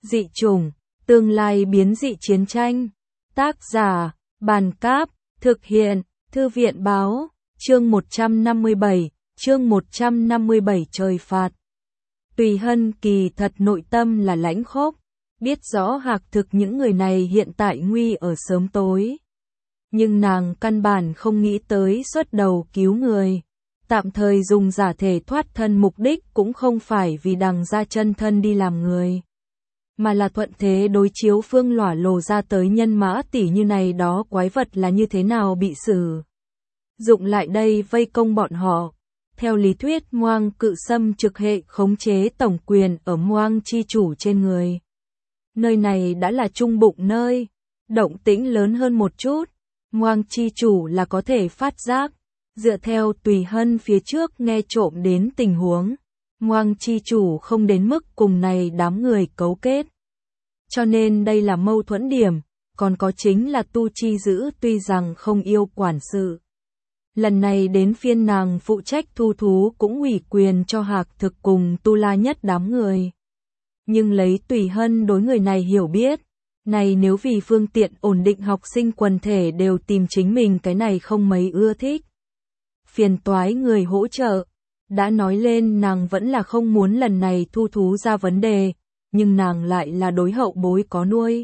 Dị chủng, tương lai biến dị chiến tranh. Tác giả, Bàn Cáp, thực hiện, Thư viện Báo, chương 157, chương 157 trời phạt. Tùy Hân kỳ thật nội tâm là lãnh khốc, biết rõ hạc thực những người này hiện tại nguy ở sớm tối. Nhưng nàng căn bản không nghĩ tới xuất đầu cứu người. Tạm thời dùng giả thể thoát thân mục đích cũng không phải vì đằng ra chân thân đi làm người, mà là thuận thế đối chiếu phương lỏa lồ ra tới nhân mã tỷ như này đó quái vật là như thế nào bị xử dụng lại đây vây công bọn họ. Theo lý thuyết Moang Cự Sâm trực hệ khống chế tổng quyền ở Moang chi chủ trên người. Nơi này đã là trung bụng nơi, động tĩnh lớn hơn một chút, Moang chi chủ là có thể phát giác. Dựa theo Tùy Hân phía trước nghe trộm đến tình huống, Moang chi chủ không đến mức cùng này đám người cấu kết. Cho nên đây là mâu thuẫn điểm, còn có chính là Tu Chi Dữ tuy rằng không yêu quản sự. Lần này đến phiên nàng phụ trách thu thú cũng ủy quyền cho hạc thực cùng Tu La Nhất đám người. Nhưng lấy Tùy Hân đối người này hiểu biết, này nếu vì phương tiện ổn định học sinh quần thể đều tìm chính mình cái này không mấy ưa thích. Phiền toái người hỗ trợ, đã nói lên nàng vẫn là không muốn lần này thu thú ra vấn đề, nhưng nàng lại là đối hậu bối có nuôi.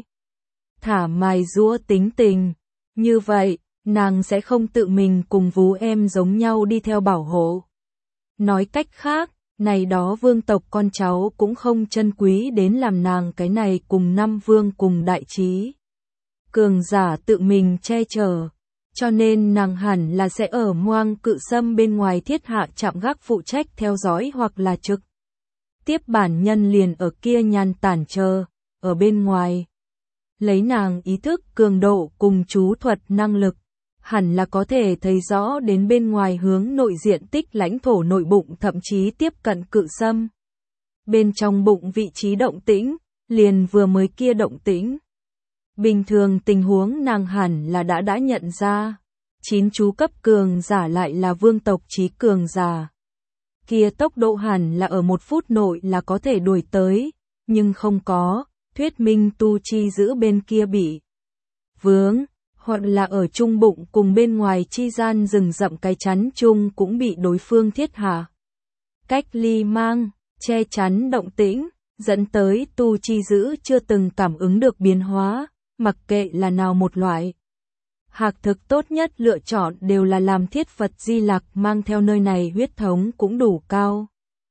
Thả mài giũa tính tình, như vậy, nàng sẽ không tự mình cùng vú em giống nhau đi theo bảo hộ. Nói cách khác, này đó vương tộc con cháu cũng không chân quý đến làm nàng cái này cùng năm vương cùng đại trí. Cường giả tự mình che chở. Cho nên nàng hẳn là sẽ ở Moang Cự Sâm bên ngoài thiết hạ trạm gác phụ trách theo dõi hoặc là trực tiếp bản nhân liền ở kia nhàn tản chờ, ở bên ngoài. Lấy nàng ý thức cường độ cùng chú thuật năng lực, hẳn là có thể thấy rõ đến bên ngoài hướng nội diện tích lãnh thổ nội bụng thậm chí tiếp cận Cự Sâm. Bên trong bụng vị trí động tĩnh, liền vừa mới kia động tĩnh. Bình thường tình huống nàng hẳn là đã nhận ra, 9 chú cấp cường giả lại là vương tộc trí cường giả. Kia tốc độ hẳn là ở 1 phút nội là có thể đuổi tới, nhưng không có, thuyết minh Tu Chi Dữ bên kia bị vướng, hoặc là ở trung bụng cùng bên ngoài chi gian rừng rậm cái chắn chung cũng bị đối phương thiết hạ. Cách ly mang, che chắn động tĩnh, dẫn tới Tu Chi Dữ chưa từng cảm ứng được biến hóa. Mặc kệ là nào một loại, hạc thực tốt nhất lựa chọn đều là làm thiết Phật Di Lặc mang theo nơi này huyết thống cũng đủ cao.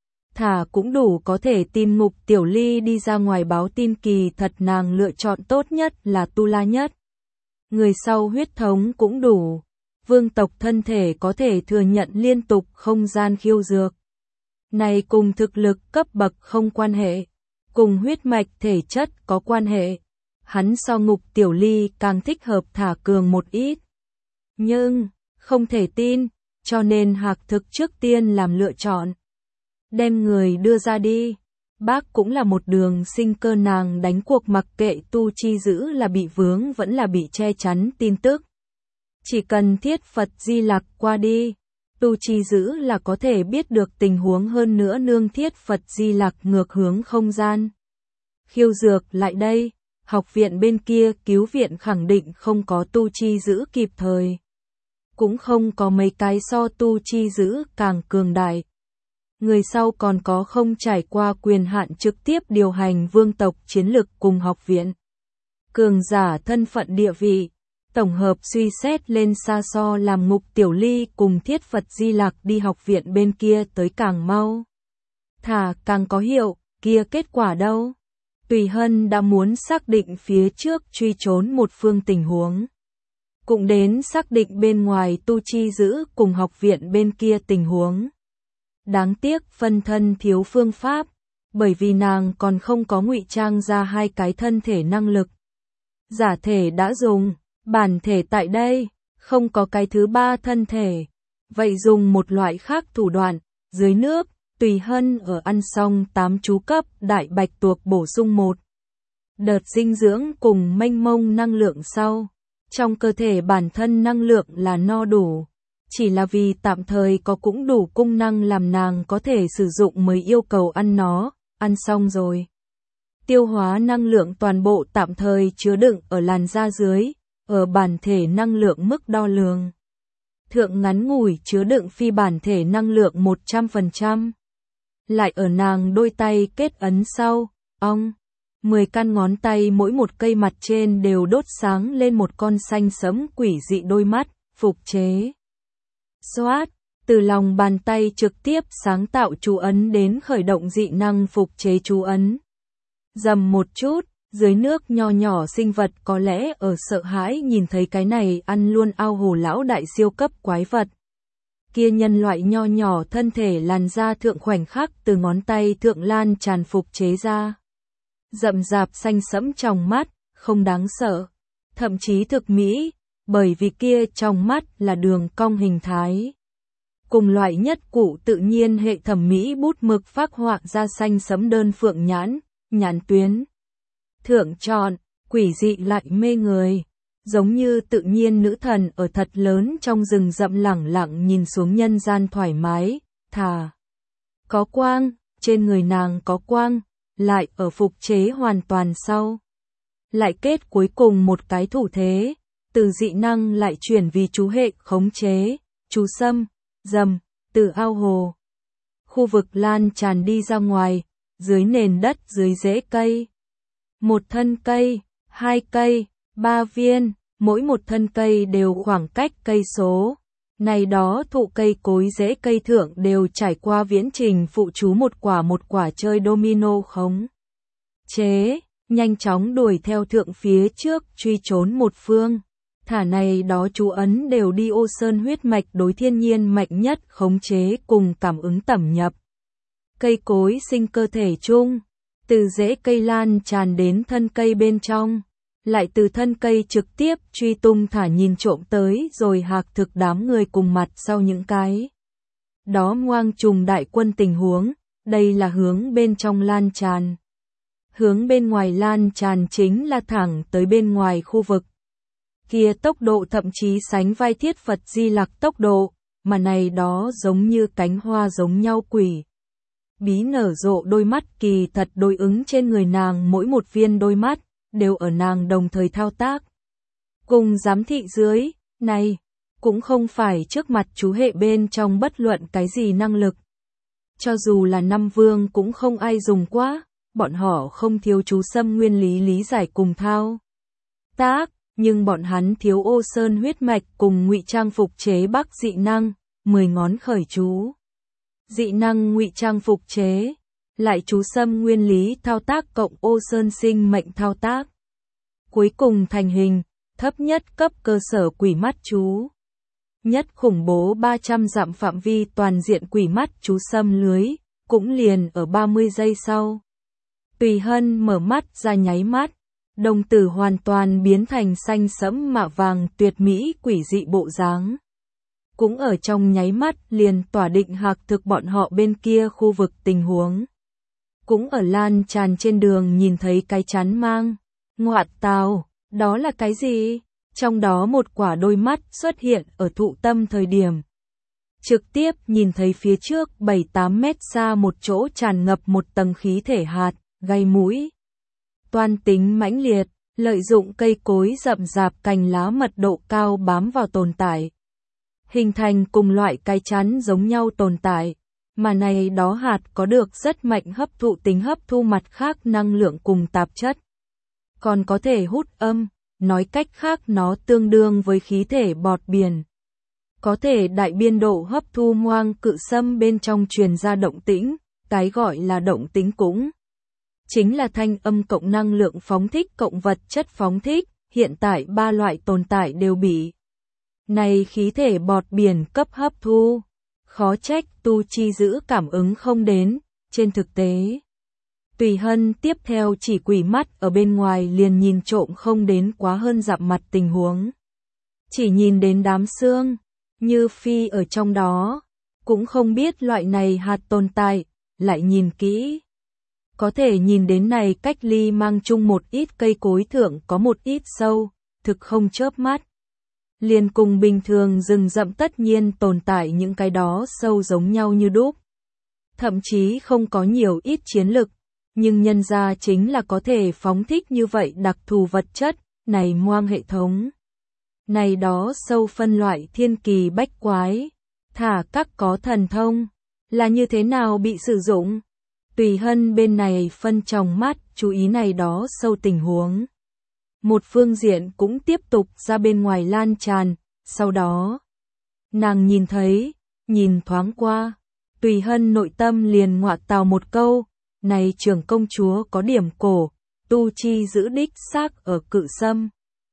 Thả cũng đủ có thể tin Ngục Tiểu Ly đi ra ngoài báo tin kỳ thật nàng lựa chọn tốt nhất là Tu La Nhất. Người sau huyết thống cũng đủ, vương tộc thân thể có thể thừa nhận liên tục không gian khiêu dược. Này cùng thực lực cấp bậc không quan hệ, cùng huyết mạch thể chất có quan hệ. Hắn so Ngục Tiểu Ly càng thích hợp thả cường một ít. Nhưng, không thể tin, cho nên hạc thực trước tiên làm lựa chọn. Đem người đưa ra đi. Bác cũng là một đường sinh cơ nàng đánh cuộc mặc kệ Tu Chi Dữ là bị vướng vẫn là bị che chắn tin tức. Chỉ cần thiết Phật Di Lặc qua đi, Tu Chi Dữ là có thể biết được tình huống hơn nữa nương thiết Phật Di Lặc ngược hướng không gian. Khiêu dược lại đây. Học viện bên kia cứu viện khẳng định không có Tu Chi Dữ kịp thời. Cũng không có mấy cái so Tu Chi Dữ càng cường đại. Người sau còn có không trải qua quyền hạn trực tiếp điều hành vương tộc chiến lực cùng học viện. Cường giả thân phận địa vị, tổng hợp suy xét lên xa so làm Ngục Tiểu Ly cùng thiết Phật Di Lặc đi học viện bên kia tới càng mau. Thả càng có hiệu, kia kết quả đâu? Tùy Hân đã muốn xác định phía trước truy trốn một phương tình huống. Cũng đến xác định bên ngoài Tu Chi Dữ cùng học viện bên kia tình huống. Đáng tiếc phân thân thiếu phương pháp, bởi vì nàng còn không có ngụy trang ra 2 cái thân thể năng lực. Giả thể đã dùng, bản thể tại đây, không có cái thứ 3 thân thể. Vậy dùng một loại khác thủ đoạn, dưới nước. Tùy Hân ở ăn xong 8 chú cấp đại bạch tuộc bổ sung 1 đợt dinh dưỡng cùng mênh mông năng lượng sau. Trong cơ thể bản thân năng lượng là no đủ, chỉ là vì tạm thời có cũng đủ công năng làm nàng có thể sử dụng mới yêu cầu ăn nó, ăn xong rồi. tiêu hóa năng lượng toàn bộ tạm thời chứa đựng ở làn da dưới, ở bản thể năng lượng mức đo lường. Thượng ngắn ngủi chứa đựng phi bản thể năng lượng 100%. Lại ở nàng đôi tay kết ấn sau, 10 căn ngón tay mỗi một cây mặt trên đều đốt sáng lên một con xanh sẫm quỷ dị đôi mắt, phục chế. Xoát, từ lòng bàn tay trực tiếp sáng tạo chú ấn đến khởi động dị năng phục chế chú ấn. Dầm một chút, dưới nước nho nhỏ sinh vật có lẽ ở sợ hãi nhìn thấy cái này ăn luôn ao hồ lão đại siêu cấp quái vật. Kia nhân loại nho nhỏ thân thể làn da thượng khoảnh khắc từ ngón tay thượng lan tràn phục chế ra. Rậm rạp xanh sẫm trong mắt, không đáng sợ. Thậm chí thực mỹ, bởi vì kia trong mắt là đường cong hình thái. Cùng loại nhất cụ tự nhiên hệ thẩm mỹ bút mực phác họa ra xanh sẫm đơn phượng nhãn, nhãn tuyến. Thượng tròn, quỷ dị lại mê người. Giống như tự nhiên nữ thần ở thật lớn trong rừng rậm lẳng lặng nhìn xuống nhân gian thoải mái, thà. Có quang, trên người nàng có quang, lại ở phục chế hoàn toàn sau. Lại kết cuối cùng một cái thủ thế, từ dị năng lại chuyển vì chú hệ khống chế, chú xâm, dầm, từ ao hồ. Khu vực lan tràn đi ra ngoài, dưới nền đất dưới rễ cây. Một thân cây, 2 cây, 3 viên, mỗi một thân cây đều khoảng cách cây số. Này đó thụ cây cối rễ cây thượng đều trải qua viễn trình phụ chú một quả chơi domino khống chế, nhanh chóng đuổi theo thượng phía trước truy trốn một phương. Thả này đó chú ấn đều đi ô sơn huyết mạch đối thiên nhiên mạnh nhất khống chế cùng cảm ứng tẩm nhập. Cây cối sinh cơ thể chung, từ rễ cây lan tràn đến thân cây bên trong, lại từ thân cây trực tiếp truy tung thả nhìn trộm tới rồi hạc thực đám người cùng mặt sau những cái. Đó ngoang trùng đại quân tình huống, đây là hướng bên trong lan tràn. Hướng bên ngoài lan tràn chính là thẳng tới bên ngoài khu vực. Kia tốc độ thậm chí sánh vai Thiết Phật Di Lặc tốc độ, mà này đó giống như cánh hoa giống nhau quỷ. Bí nở rộ đôi mắt kỳ thật đối ứng trên người nàng mỗi một viên đôi mắt, đều ở nàng đồng thời thao tác. Cùng giám thị dưới, này, cũng không phải trước mặt chú hệ bên trong bất luận cái gì năng lực. Cho dù là năm vương cũng không ai dùng quá, bọn họ không thiếu chú xâm nguyên lý lý giải cùng thao tác, nhưng bọn hắn thiếu ô sơn huyết mạch cùng ngụy trang phục chế bắc dị năng, 10 ngón khởi chú. Dị năng ngụy trang phục chế, lại chú xâm nguyên lý thao tác cộng ô sơn sinh mệnh thao tác. Cuối cùng thành hình, thấp nhất cấp cơ sở quỷ mắt chú. Nhất khủng bố 300 dặm phạm vi toàn diện quỷ mắt chú xâm lưới, cũng liền ở 30 giây sau. Tùy Hân mở mắt ra nháy mắt, đồng tử hoàn toàn biến thành xanh sẫm mạ vàng tuyệt mỹ quỷ dị bộ dáng. Cũng ở trong nháy mắt liền tỏa định hạc thực bọn họ bên kia khu vực tình huống. Cũng ở lan tràn trên đường nhìn thấy cái chắn mang. Ngoạn tào, đó là cái gì? Trong đó một quả đôi mắt xuất hiện ở thụ tâm thời điểm. Trực tiếp nhìn thấy phía trước 7-8 mét xa một chỗ tràn ngập một tầng khí thể hạt, gây mũi. Toan tính mãnh liệt, lợi dụng cây cối rậm rạp cành lá mật độ cao bám vào tồn tại. Hình thành cùng loại cái chắn giống nhau tồn tại, mà này đó hạt có được rất mạnh hấp thụ tính hấp thu mặt khác năng lượng cùng tạp chất. Còn có thể hút âm, nói cách khác nó tương đương với khí thể bọt biển. Có thể đại biên độ hấp thu ngoang cự xâm bên trong truyền ra động tĩnh, cái gọi là động tĩnh cũng chính là thanh âm cộng năng lượng phóng thích cộng vật chất phóng thích, hiện tại 3 loại tồn tại đều bị này khí thể bọt biển cấp hấp thu. Khó trách tu chi giữ cảm ứng không đến, trên thực tế. Tùy Hân tiếp theo chỉ quỷ mắt ở bên ngoài liền nhìn trộm không đến quá hơn dặm mặt tình huống. Chỉ nhìn đến đám xương, như phi ở trong đó, cũng không biết loại này hạt tồn tại, lại nhìn kỹ. Có thể nhìn đến này cách ly mang chung một ít cây cối thượng có một ít sâu, thực không chớp mắt. Liền cùng bình thường rừng rậm tất nhiên tồn tại những cái đó sâu giống nhau như đúc. Thậm chí không có nhiều ít chiến lực, Nhưng nhân ra chính là có thể phóng thích như vậy đặc thù vật chất, này moang hệ thống. Này đó sâu phân loại thiên kỳ bách quái, thả các có thần thông, là như thế nào bị sử dụng? Tùy Hân bên này phân tròng mắt, chú ý này đó sâu tình huống. Một phương diện cũng tiếp tục ra bên ngoài lan tràn, sau đó, nàng nhìn thấy, nhìn thoáng qua, Tùy Hân nội tâm liền ngoạc tào một câu, này trưởng công chúa có điểm cổ, tu chi giữ đích xác ở Cự Sâm.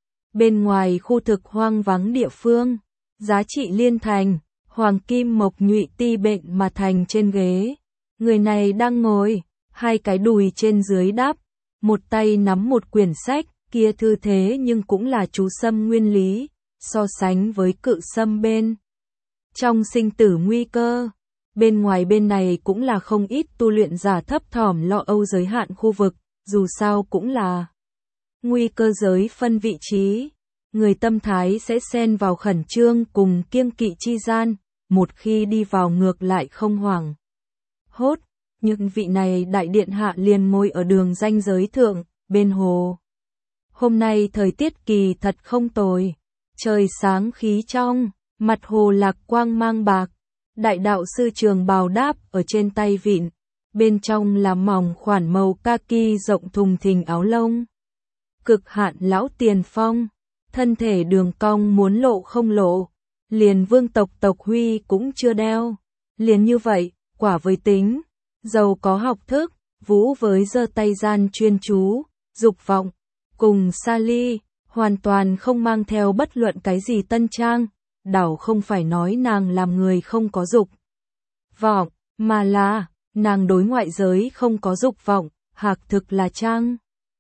Bên ngoài khu thực hoang vắng địa phương, giá trị liên thành, hoàng kim mộc nhụy ti bệnh mà thành trên ghế. Người này đang ngồi, hai cái đùi trên dưới đắp, một tay nắm một quyển sách, kia thư thế nhưng cũng là chú Sâm nguyên lý, so sánh với Cự Sâm bên trong sinh tử nguy cơ. Bên ngoài bên này cũng là không ít tu luyện giả thấp thỏm lo âu giới hạn khu vực, dù sao cũng là nguy cơ giới phân vị trí. Người tâm thái sẽ xen vào khẩn trương cùng kiêng kỵ chi gian, một khi đi vào ngược lại không hoảng hốt. Nhưng vị này đại điện hạ liền ngồi ở đường ranh giới thượng, bên hồ. Hôm nay thời tiết kỳ thật không tồi, trời sáng khí trong, mặt hồ lạc quang mang bạc. Đại đạo sư trường bào đáp ở trên tay vịn, bên trong là mỏng khoản màu kaki rộng thùng thình áo lông. Cực hạn lão tiền phong, thân thể đường cong muốn lộ không lộ, liền vương tộc tộc huy cũng chưa đeo. Liền như vậy, quả với tính, giàu có học thức, vũ với giơ tay gian chuyên chú, dục vọng, cùng Sally, hoàn toàn không mang theo bất luận cái gì tân trang. Đảo không phải nói nàng làm người không có dục vọng, mà là, nàng đối ngoại giới không có dục vọng, hạc thực là trang.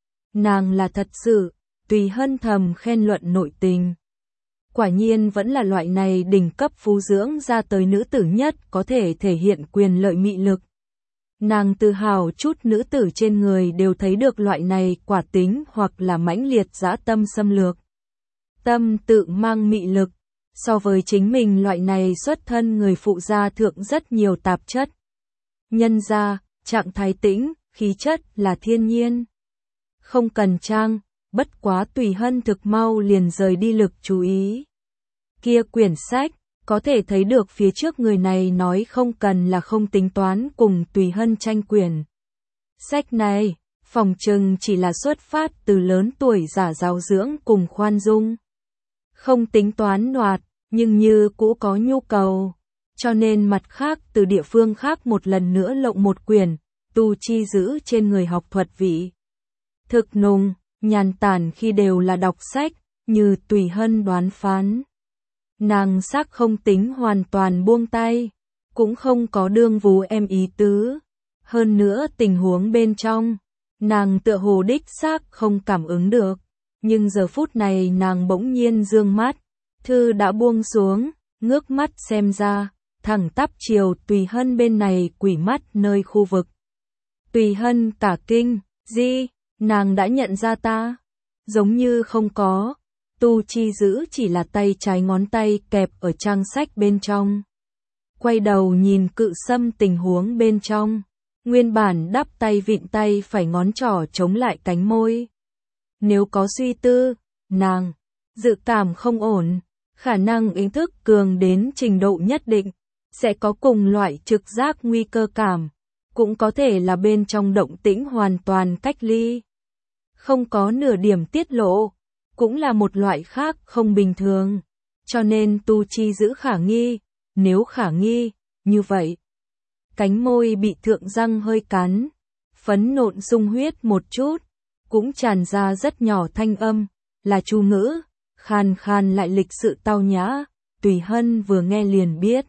Nàng là thật sự, Tùy Hân thầm khen luận nội tình. Quả nhiên vẫn là loại này đỉnh cấp phú dưỡng ra tới nữ tử nhất có thể thể hiện quyền lợi mị lực. Nàng tự hào chút nữ tử trên người đều thấy được loại này quả tính hoặc là mãnh liệt dã tâm xâm lược. Tâm tự mang mị lực. So với chính mình loại này xuất thân người phụ gia thượng rất nhiều tạp chất. Nhân ra, trạng thái tĩnh, khí chất là thiên nhiên. Không cần trang, bất quá Tùy Hân thực mau liền rời đi lực chú ý. Kia quyển sách, có thể thấy được phía trước người này nói không cần là không tính toán cùng Tùy Hân tranh quyền. Sách này, phòng trừng chỉ là xuất phát từ lớn tuổi giả giáo dưỡng cùng khoan dung. Không tính toán đoạt, nhưng như cũ có nhu cầu, cho nên mặt khác từ địa phương khác một lần nữa lộng một quyển, tu chi giữ trên người học thuật vị. Thực nùng, nhàn tản khi đều là đọc sách, như Tùy Hân đoán phán. Nàng xác không tính hoàn toàn buông tay, cũng không có đương vú em ý tứ. Hơn nữa tình huống bên trong, nàng tựa hồ đích xác không cảm ứng được, nhưng giờ phút này nàng bỗng nhiên dương mắt. Thư đã buông xuống, ngước mắt xem ra, thẳng tắp chiều Tùy Hân bên này quỷ mắt nơi khu vực. Tùy Hân cả kinh, gì, nàng đã nhận ra ta? Giống như không có, tu chi giữ chỉ là tay trái ngón tay kẹp ở trang sách bên trong. Quay đầu nhìn Cự Sâm tình huống bên trong, nguyên bản đắp tay vịn tay phải ngón trỏ chống lại cánh môi. Nếu có suy tư, nàng, dự cảm không ổn. Khả năng ý thức cường đến trình độ nhất định, sẽ có cùng loại trực giác nguy cơ cảm, cũng có thể là bên trong động tĩnh hoàn toàn cách ly. Không có nửa điểm tiết lộ, cũng là một loại khác không bình thường, cho nên tu chi giữ khả nghi, nếu khả nghi, như vậy. Cánh môi bị thượng răng hơi cắn, phấn nộn sung huyết một chút, cũng tràn ra rất nhỏ thanh âm, là chú ngữ. Khàn khàn lại lịch sự tao nhã, Tùy Hân vừa nghe liền biết.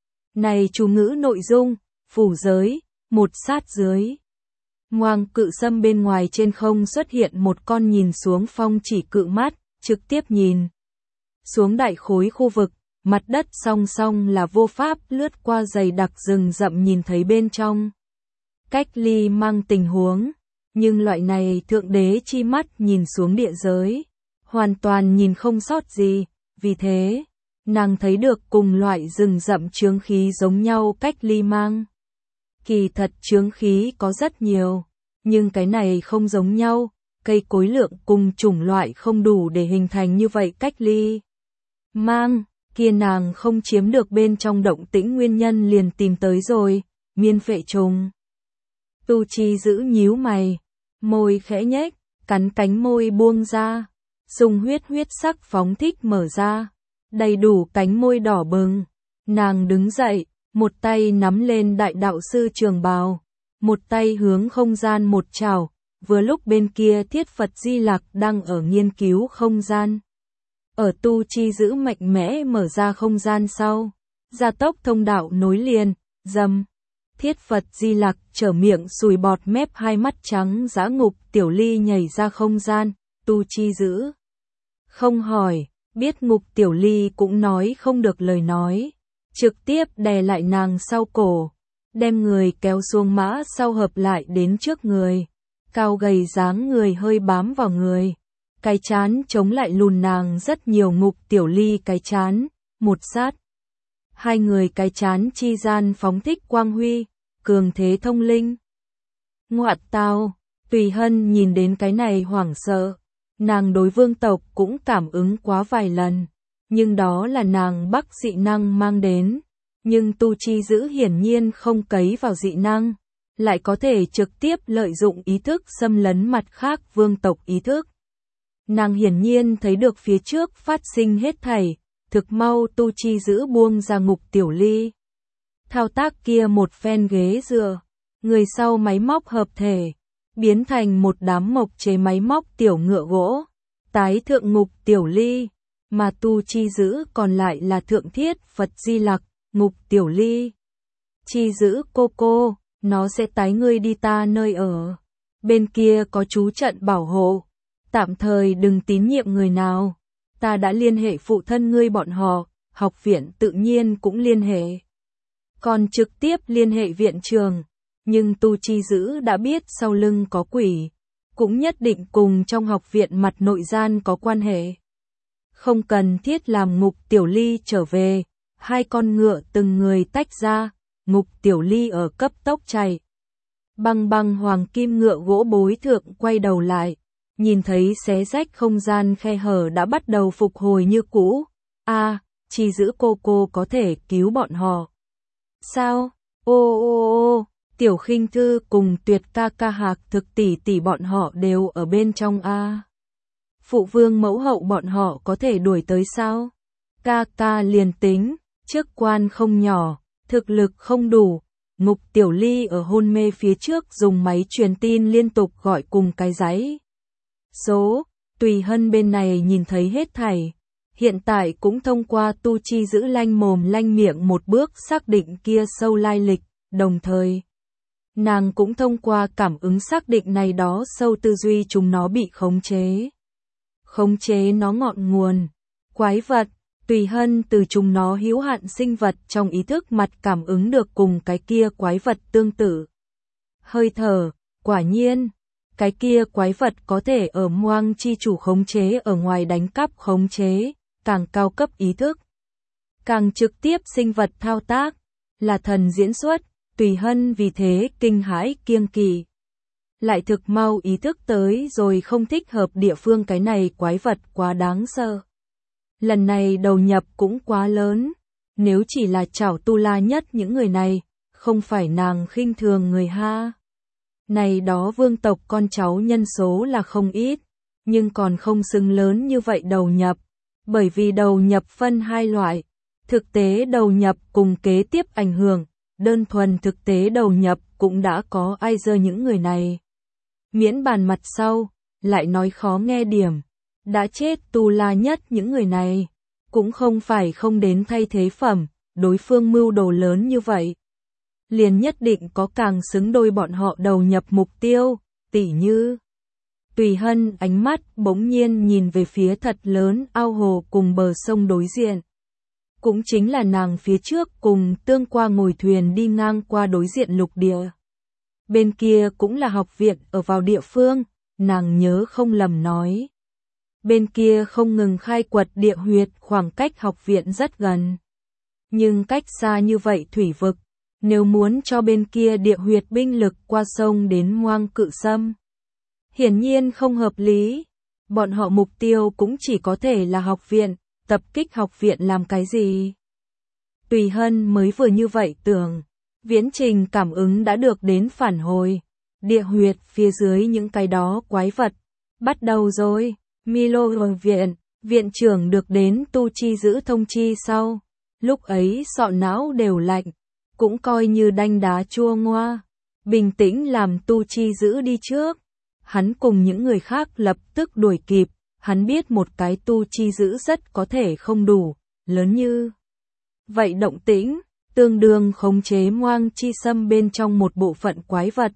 Này chú ngữ nội dung, phủ giới, một sát dưới. Ngoang Cự Sâm bên ngoài trên không xuất hiện một con nhìn xuống phong chỉ cự mắt, trực tiếp nhìn. Xuống đại khối khu vực, mặt đất song song là vô pháp lướt qua dày đặc rừng rậm nhìn thấy bên trong. Cách ly mang tình huống, nhưng loại này thượng đế chi mắt nhìn xuống địa giới. Hoàn toàn nhìn không sót gì, vì thế, nàng thấy được cùng loại rừng rậm chướng khí giống nhau cách ly mang. Kỳ thật chướng khí có rất nhiều, Nhưng cái này không giống nhau, cây cối lượng cùng chủng loại không đủ để hình thành như vậy cách ly. Mang, kia nàng không chiếm được bên trong động tĩnh nguyên nhân liền tìm tới rồi, miên phệ trùng. Tu Chi giữ nhíu mày, môi khẽ nhếch, cắn cánh môi buông ra, dùng huyết sắc phóng thích mở ra, đầy đủ cánh môi đỏ bừng. Nàng đứng dậy, một tay nắm lên đại đạo sư trường bào, một tay hướng không gian một chảo, vừa lúc bên kia Thiết Phật Di Lặc đang ở nghiên cứu không gian. Ở Tu Chi giữ mạnh mẽ mở ra không gian sau, gia tốc thông đạo nối liền, dầm. Thiết Phật Di Lặc trở miệng sùi bọt mép, hai mắt trắng dã. Ngục Tiểu Ly nhảy ra không gian, Tu Chi giữ không hỏi, biết Ngục Tiểu Ly cũng nói không được lời nói, trực tiếp đè lại nàng sau cổ, đem người kéo xuống mã sau hợp lại đến trước người, cao gầy dáng người hơi bám vào người, cái chán chống lại lùn nàng rất nhiều. Ngục Tiểu Ly cái chán, một sát. Hai người cái chán chi gian phóng thích quang huy, cường thế thông linh. Ngoạn tao, Tùy Hân nhìn đến cái này hoảng sợ, nàng đối vương tộc cũng cảm ứng quá vài lần, nhưng đó là nàng bắc dị năng mang đến, nhưng Tu Chi giữ hiển nhiên không cấy vào dị năng, lại có thể trực tiếp lợi dụng ý thức xâm lấn mặt khác vương tộc ý thức. Nàng hiển nhiên thấy được phía trước phát sinh hết thảy, thực mau Tu Chi giữ buông ra Ngục Tiểu Ly. Thao tác kia một phen ghế dựa, người sau máy móc hợp thể, biến thành một đám mộc chế máy móc tiểu ngựa gỗ, tái thượng Ngục Tiểu Ly, mà Tu Chi giữ còn lại là thượng Thiết Phật Di Lặc. Ngục Tiểu Ly, Chi giữ cô, nó sẽ tái ngươi đi ta nơi ở. Bên kia có chú trận bảo hộ, tạm thời đừng tín nhiệm người nào. Ta đã liên hệ phụ thân ngươi bọn họ, học viện tự nhiên cũng liên hệ. Còn trực tiếp liên hệ viện trường, nhưng Tu Chi giữ đã biết sau lưng có quỷ, cũng nhất định cùng trong học viện mặt nội gian có quan hệ. Không cần thiết làm Ngục Tiểu Ly trở về. Hai con ngựa từng người tách ra, Ngục Tiểu Ly ở cấp tốc chạy. Băng hoàng kim ngựa gỗ bối thượng quay đầu lại, nhìn thấy xé rách không gian khe hở đã bắt đầu phục hồi như cũ. Chi giữ cô có thể cứu bọn họ. Sao? Ô, Tiểu Khinh Thư cùng Tuyệt ca Hạc Thực tỷ bọn họ đều ở bên trong a. Phụ vương mẫu hậu bọn họ có thể đuổi tới sao? Ca liền tính. Chức quan không nhỏ, thực lực không đủ, Ngục Tiểu Ly ở hôn mê phía trước dùng máy truyền tin liên tục gọi cùng cái giấy số. Tùy Hân bên này nhìn thấy hết thảy, hiện tại cũng thông qua Tu Chi giữ lanh mồm lanh miệng một bước xác định kia sâu lai lịch, đồng thời nàng cũng thông qua cảm ứng xác định này đó sâu tư duy chúng nó bị khống chế nó ngọn nguồn, quái vật. Tùy Hân từ chúng nó hữu hạn sinh vật trong ý thức mặt cảm ứng được cùng cái kia quái vật tương tự. Hơi thở, quả nhiên, cái kia quái vật có thể ở Moang chi chủ khống chế ở ngoài đánh cắp khống chế, càng cao cấp ý thức, càng trực tiếp sinh vật thao tác, là thần diễn xuất. Tùy Hân vì thế kinh hãi kiêng kỵ. Lại thực mau ý thức tới rồi không thích hợp địa phương, cái này quái vật quá đáng sợ. Lần này đầu nhập cũng quá lớn, nếu chỉ là chảo tu la nhất những người này, không phải nàng khinh thường người ha. Này đó vương tộc con cháu nhân số là không ít, nhưng còn không xứng lớn như vậy đầu nhập, bởi vì đầu nhập phân hai loại, thực tế đầu nhập cùng kế tiếp ảnh hưởng, đơn thuần thực tế đầu nhập cũng đã có ai dơ những người này. Miễn bàn mặt sau, lại nói khó nghe điểm. Đã chết tu la nhất những người này, cũng không phải không đến thay thế phẩm, đối phương mưu đồ lớn như vậy. Liền nhất định có càng xứng đôi bọn họ đầu nhập mục tiêu, tỉ như. Tùy Hân ánh mắt bỗng nhiên nhìn về phía thật lớn ao hồ cùng bờ sông đối diện. Cũng chính là nàng phía trước cùng tương qua ngồi thuyền đi ngang qua đối diện lục địa. Bên kia cũng là học viện ở vào địa phương, nàng nhớ không lầm nói. Bên kia không ngừng khai quật địa huyệt, khoảng cách học viện rất gần. Nhưng cách xa như vậy thủy vực, Nếu muốn cho bên kia địa huyệt binh lực qua sông đến Hoang Cự Sâm, hiển nhiên không hợp lý. Bọn họ mục tiêu cũng chỉ có thể là học viện, tập kích học viện làm cái gì? Tùy Hân mới vừa như vậy tưởng, viễn trình cảm ứng đã được đến phản hồi. Địa huyệt phía dưới những cái đó quái vật. Bắt đầu rồi, Milo viện trưởng được đến Tu Chi giữ thông chi sau. Lúc ấy sọ não đều lạnh, cũng coi như đanh đá chua ngoa. Bình tĩnh làm Tu Chi giữ đi trước. Hắn cùng những người khác lập tức đuổi kịp, hắn biết một cái Tu Chi giữ rất có thể không đủ, lớn như vậy động tĩnh, tương đương khống chế Hoang Chi Sâm bên trong một bộ phận quái vật.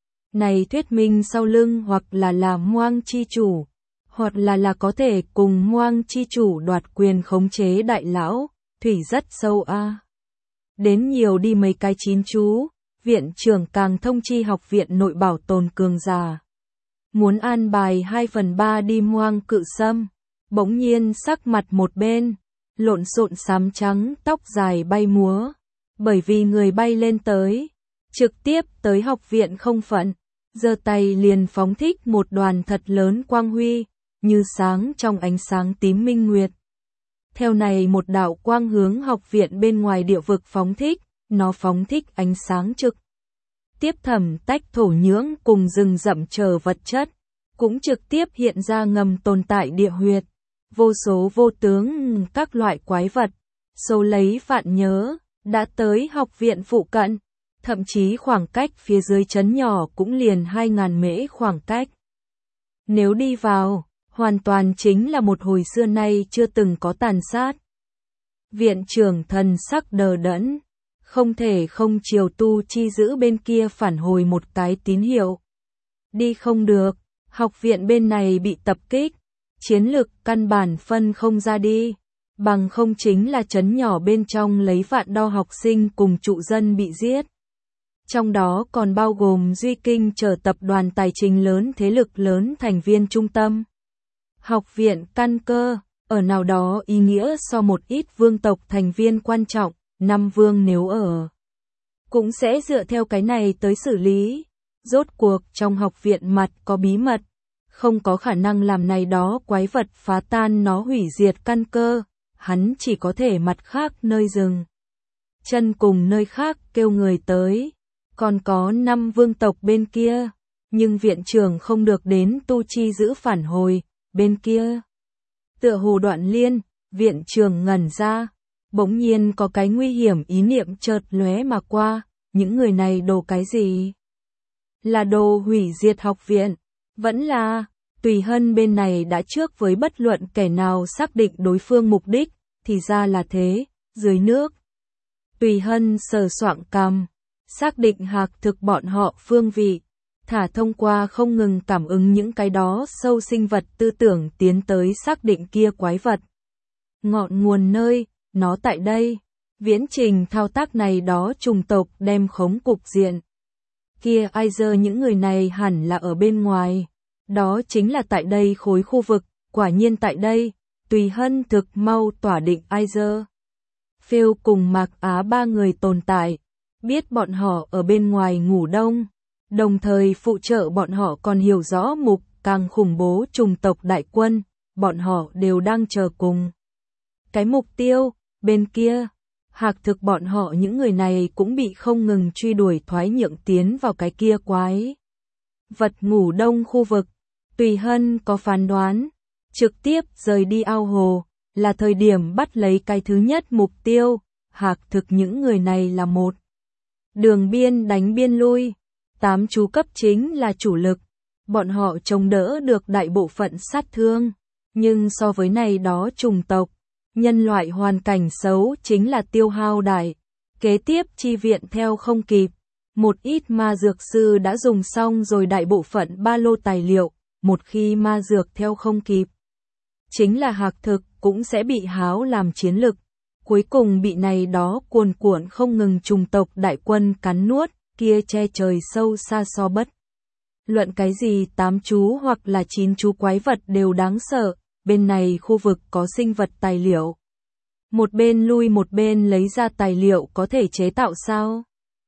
Này thuyết minh sau lưng hoặc là Hoang Chi chủ, hoặc là có thể cùng Hoang Chi chủ đoạt quyền khống chế đại lão, thủy rất sâu a. Đến nhiều đi mấy cái chín chú, viện trưởng càng thông chi học viện nội bảo tồn cường giả. Muốn an bài 2/3 đi Hoang Cự Sâm, bỗng nhiên sắc mặt một bên, lộn xộn xám trắng tóc dài bay múa, bởi vì người bay lên tới, trực tiếp tới học viện không phận, giơ tay liền phóng thích một đoàn thật lớn quang huy, như sáng trong ánh sáng tím minh nguyệt. Theo này một đạo quang hướng học viện bên ngoài địa vực phóng thích, nó phóng thích ánh sáng trực tiếp thẩm tách thổ nhưỡng cùng rừng rậm chờ vật chất, cũng trực tiếp hiện ra ngầm tồn tại địa huyệt, vô số vô tướng các loại quái vật, số lấy vạn nhớ, đã tới học viện phụ cận, thậm chí khoảng cách phía dưới trấn nhỏ cũng liền 2.000 mễ khoảng cách. Nếu đi vào, hoàn toàn chính là một hồi xưa nay chưa từng có tàn sát. Viện trưởng thần sắc đờ đẫn, không thể không chiều Tu Chi giữ bên kia phản hồi một cái tín hiệu. Đi không được, học viện bên này bị tập kích, chiến lực căn bản phân không ra đi, bằng không chính là trấn nhỏ bên trong lấy vạn đo học sinh cùng trụ dân bị giết. Trong đó còn bao gồm Duy Kinh trở tập đoàn tài chính lớn thế lực lớn thành viên trung tâm. Học viện căn cơ, ở nào đó ý nghĩa so một ít vương tộc thành viên quan trọng, năm vương nếu ở, cũng sẽ dựa theo cái này tới xử lý. Rốt cuộc trong học viện mặt có bí mật, không có khả năng làm này đó quái vật phá tan nó hủy diệt căn cơ, hắn chỉ có thể mặt khác nơi dừng chân cùng nơi khác kêu người tới. Còn có 5 vương tộc bên kia, nhưng viện trưởng không được đến Tu Chi giữ phản hồi, bên kia. Tựa hồ Đoạn Liên, viện trưởng ngẩn ra, bỗng nhiên có cái nguy hiểm ý niệm chợt lóe mà qua, những người này đồ cái gì? Là đồ hủy diệt học viện, vẫn là, Tùy Hân bên này đã trước với bất luận kẻ nào xác định đối phương mục đích, thì ra là thế, dưới nước. Tùy Hân sờ soạng cằm, xác định hạc thực bọn họ phương vị, thả thông qua không ngừng cảm ứng những cái đó sâu sinh vật tư tưởng tiến tới xác định kia quái vật. Ngọn nguồn nơi, nó tại đây, viễn trình thao tác này đó trùng tộc đem khống cục diện. Kia ai giờ những người này hẳn là ở bên ngoài, đó chính là tại đây khối khu vực, quả nhiên tại đây, Tùy Hân thực mau tỏa định ai giờ. Phêu cùng Mạc Á ba người tồn tại. Biết bọn họ ở bên ngoài ngủ đông, đồng thời phụ trợ bọn họ còn hiểu rõ mục càng khủng bố trùng tộc đại quân, bọn họ đều đang chờ cùng. Cái mục tiêu, bên kia, hạc thực bọn họ những người này cũng bị không ngừng truy đuổi thoái nhượng tiến vào cái kia quái vật ngủ đông khu vực. Tùy Hân có phán đoán, trực tiếp rời đi ao hồ, là thời điểm bắt lấy cái thứ nhất mục tiêu, hạc thực những người này là một. Đường biên đánh biên lui, 8 chú cấp chính là chủ lực, bọn họ chống đỡ được đại bộ phận sát thương, nhưng so với này đó trùng tộc, nhân loại hoàn cảnh xấu chính là tiêu hao đại, kế tiếp chi viện theo không kịp, một ít ma dược sư đã dùng xong rồi đại bộ phận ba lô tài liệu, một khi ma dược theo không kịp, chính là hạc thực cũng sẽ bị háo làm chiến lực. Cuối cùng bị này đó cuồn cuộn không ngừng trùng tộc đại quân cắn nuốt, kia che trời sâu xa so bất. Luận cái gì 8 chú hoặc là 9 chú quái vật đều đáng sợ, bên này khu vực có sinh vật tài liệu. Một bên lui một bên lấy ra tài liệu có thể chế tạo sao?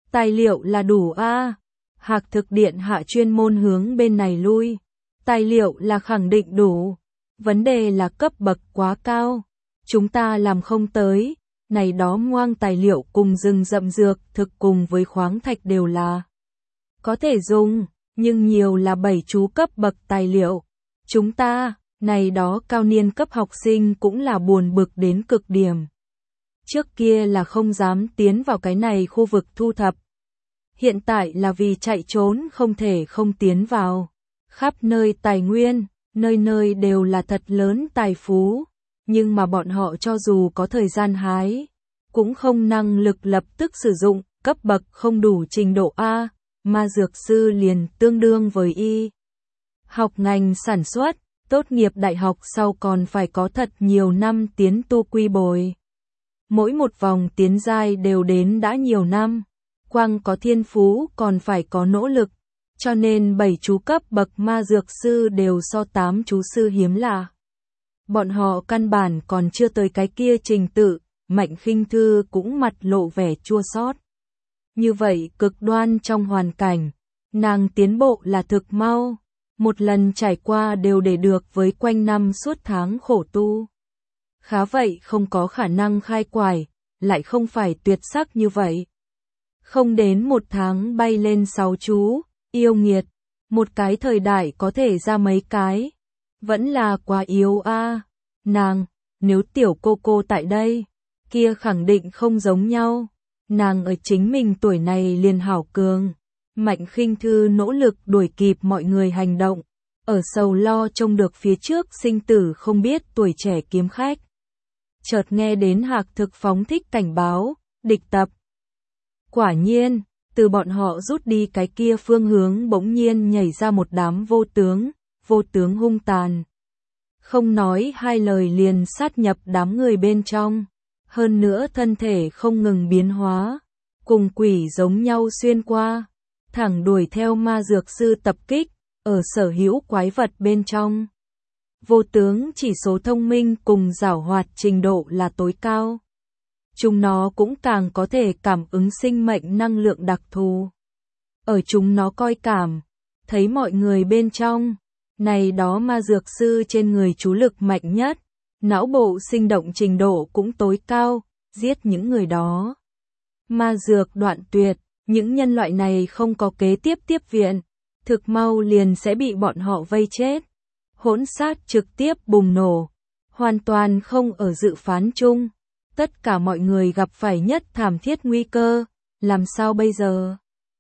Tài liệu là đủ a. Hạc Thực điện hạ chuyên môn hướng bên này lui. Tài liệu là khẳng định đủ. Vấn đề là cấp bậc quá cao. Chúng ta làm không tới. Này đó ngoang tài liệu cùng rừng rậm dược thực cùng với khoáng thạch đều là có thể dùng, nhưng nhiều là 7 chú cấp bậc tài liệu. Chúng ta, này đó cao niên cấp học sinh cũng là buồn bực đến cực điểm. Trước kia là không dám tiến vào cái này khu vực thu thập. Hiện tại là vì chạy trốn không thể không tiến vào. Khắp nơi tài nguyên, nơi nơi đều là thật lớn tài phú. Nhưng mà bọn họ cho dù có thời gian hái, cũng không năng lực lập tức sử dụng, cấp bậc không đủ trình độ A, mà dược sư liền tương đương với Y. Học ngành sản xuất, tốt nghiệp đại học sau còn phải có thật nhiều năm tiến tu quy bồi. Mỗi một vòng tiến giai đều đến đã nhiều năm, quang có thiên phú còn phải có nỗ lực, cho nên 7 chú cấp bậc ma dược sư đều so 8 chú sư hiếm lạ. Bọn họ căn bản còn chưa tới cái kia trình tự, Mạnh Khinh Thư cũng mặt lộ vẻ chua xót. Như vậy cực đoan trong hoàn cảnh, nàng tiến bộ là thực mau, một lần trải qua đều để được với quanh năm suốt tháng khổ tu. Khá vậy không có khả năng khai quải, lại không phải tuyệt sắc như vậy. Không đến một tháng bay lên 6 chú, yêu nghiệt, một cái thời đại có thể ra mấy cái. Vẫn là quá yếu a. Nàng, nếu tiểu cô tại đây, kia khẳng định không giống nhau. Nàng ở chính mình tuổi này liền hảo cường. Mạnh Khinh Thư nỗ lực đuổi kịp mọi người hành động, ở sầu lo trông được phía trước sinh tử không biết tuổi trẻ kiếm khách. Chợt nghe đến Hạc Thực phóng thích cảnh báo, địch tập. Quả nhiên, từ bọn họ rút đi cái kia phương hướng bỗng nhiên nhảy ra một đám vô tướng hung tàn. Không nói hai lời liền sát nhập đám người bên trong, hơn nữa thân thể không ngừng biến hóa, cùng quỷ giống nhau xuyên qua, thẳng đuổi theo ma dược sư tập kích, ở sở hữu quái vật bên trong. Vô tướng chỉ số thông minh cùng giảo hoạt trình độ là tối cao. Chúng nó cũng càng có thể cảm ứng sinh mệnh năng lượng đặc thù. Ở chúng nó coi cảm, thấy mọi người bên trong, này đó ma dược sư trên người chú lực mạnh nhất, não bộ sinh động trình độ cũng tối cao, giết những người đó. Ma dược đoạn tuyệt, những nhân loại này không có kế tiếp viện, thực mau liền sẽ bị bọn họ vây chết. Hỗn sát trực tiếp bùng nổ, hoàn toàn không ở dự phán chung. Tất cả mọi người gặp phải nhất thảm thiết nguy cơ, làm sao bây giờ?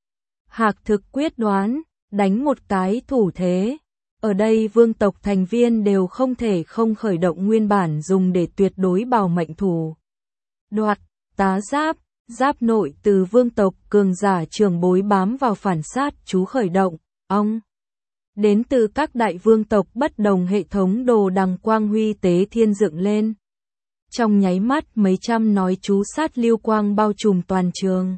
Hạc Thực quyết đoán, đánh một cái thủ thế. Ở đây vương tộc thành viên đều không thể không khởi động nguyên bản dùng để tuyệt đối bảo mệnh thủ. Đoạt, tá giáp nội từ vương tộc cường giả trường bối bám vào phản sát chú khởi động, ong. Đến từ các đại vương tộc bất đồng hệ thống đồ đằng quang huy tế thiên dựng lên. Trong nháy mắt mấy trăm nói chú sát lưu quang bao trùm toàn trường.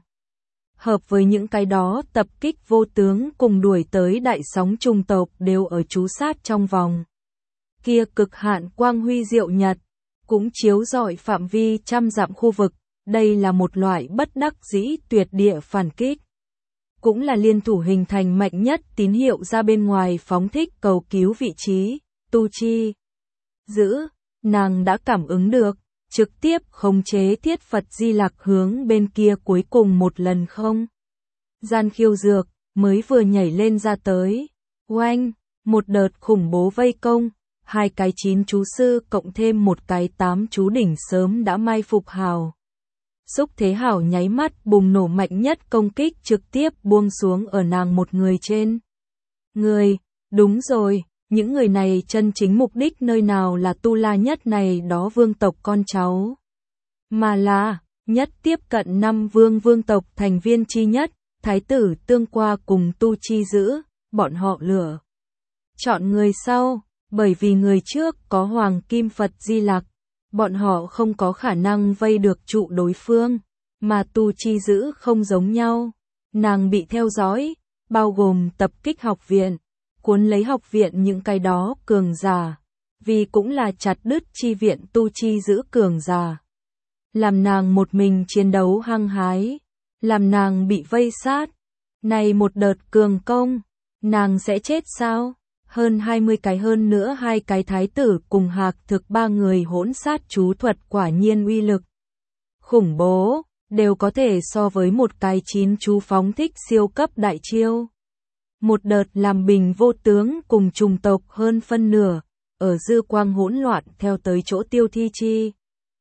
Hợp với những cái đó tập kích vô tướng cùng đuổi tới đại sóng trùng tộc đều ở chú sát trong vòng. Kia cực hạn quang huy diệu nhật, cũng chiếu rọi phạm vi trăm dặm khu vực, đây là một loại bất đắc dĩ tuyệt địa phản kích. Cũng là liên thủ hình thành mạnh nhất tín hiệu ra bên ngoài phóng thích cầu cứu vị trí, tu chi. Giữ, nàng đã cảm ứng được, trực tiếp khống chế thiết Phật Di Lặc hướng bên kia cuối cùng một lần không. Gian khiêu dược, mới vừa nhảy lên ra tới. Oanh, một đợt khủng bố vây công, 2 cái 9 chú sư cộng thêm một cái 8 chú đỉnh sớm đã mai phục hào. Xúc thế hảo nháy mắt bùng nổ mạnh nhất công kích trực tiếp buông xuống ở nàng một người trên. Người, đúng rồi, những người này chân chính mục đích nơi nào là tu la nhất này đó vương tộc con cháu. Mà là, nhất tiếp cận 5 vương tộc thành viên chi nhất, thái tử tương qua cùng tu chi giữ, bọn họ lựa. Chọn người sau, bởi vì người trước có Hoàng Kim Phật Di Lặc. Bọn họ không có khả năng vây được trụ đối phương, mà tu chi giữ không giống nhau. Nàng bị theo dõi, bao gồm tập kích học viện, cuốn lấy học viện những cái đó cường giả, vì cũng là chặt đứt chi viện tu chi giữ cường giả. Làm nàng một mình chiến đấu hăng hái, làm nàng bị vây sát. Này một đợt cường công, nàng sẽ chết sao? Hơn 20 cái hơn nữa 2 cái thái tử cùng Hạc Thực 3 người hỗn sát chú thuật quả nhiên uy lực khủng bố, đều có thể so với một cái 9 chú phóng thích siêu cấp đại chiêu. Một đợt làm Bình Vô Tướng cùng trùng tộc hơn phân nửa, ở dư quang hỗn loạn theo tới chỗ Tiêu Thi chi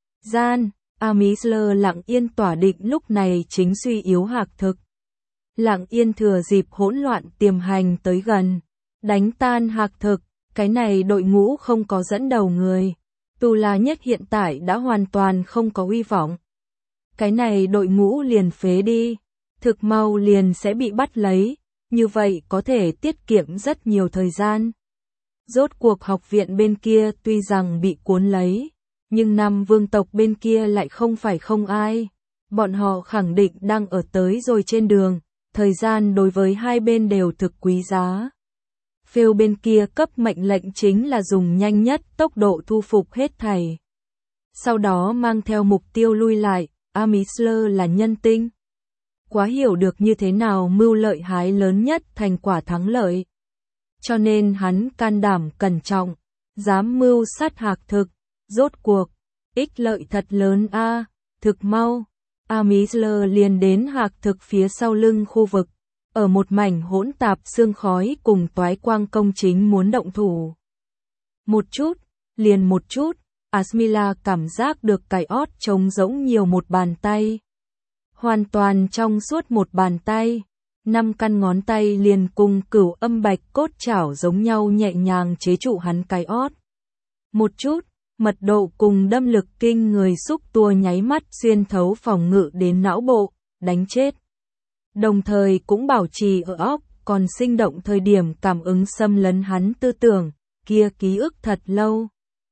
gian, Amisler lặng yên tỏa định lúc này chính suy yếu Hạc Thực. Lặng yên thừa dịp hỗn loạn tiềm hành tới gần, đánh tan Hạc Thực, cái này đội ngũ không có dẫn đầu người. Tu La Nhất hiện tại đã hoàn toàn không có uy vọng. Cái này đội ngũ liền phế đi, thực mau liền sẽ bị bắt lấy, như vậy có thể tiết kiệm rất nhiều thời gian. Rốt cuộc học viện bên kia tuy rằng bị cuốn lấy, nhưng Nam Vương tộc bên kia lại không phải không ai. Bọn họ khẳng định đang ở tới rồi trên đường, thời gian đối với hai bên đều thực quý giá. Phêu bên kia cấp mệnh lệnh chính là dùng nhanh nhất tốc độ thu phục hết thảy. Sau đó mang theo mục tiêu lui lại, Amisler là nhân tinh. Quá hiểu được như thế nào mưu lợi hái lớn nhất thành quả thắng lợi. Cho nên hắn can đảm cẩn trọng, dám mưu sát Hạc Thực, rốt cuộc, ích lợi thật lớn a. Thực mau, Amisler liền đến Hạc Thực phía sau lưng khu vực, ở một mảnh hỗn tạp sương khói cùng toái quang công chính muốn động thủ. Một chút, liền một chút, Asmila cảm giác được cái ót trống rỗng nhiều một bàn tay. Hoàn toàn trong suốt một bàn tay, 5 căn ngón tay liền cùng cửu âm bạch cốt chảo giống nhau nhẹ nhàng chế trụ hắn cái ót. Một chút, mật độ cùng đâm lực kinh người xúc tua nháy mắt xuyên thấu phòng ngự đến não bộ, đánh chết. Đồng thời cũng bảo trì ở óc, còn sinh động thời điểm cảm ứng xâm lấn hắn tư tưởng, kia ký ức thật lâu.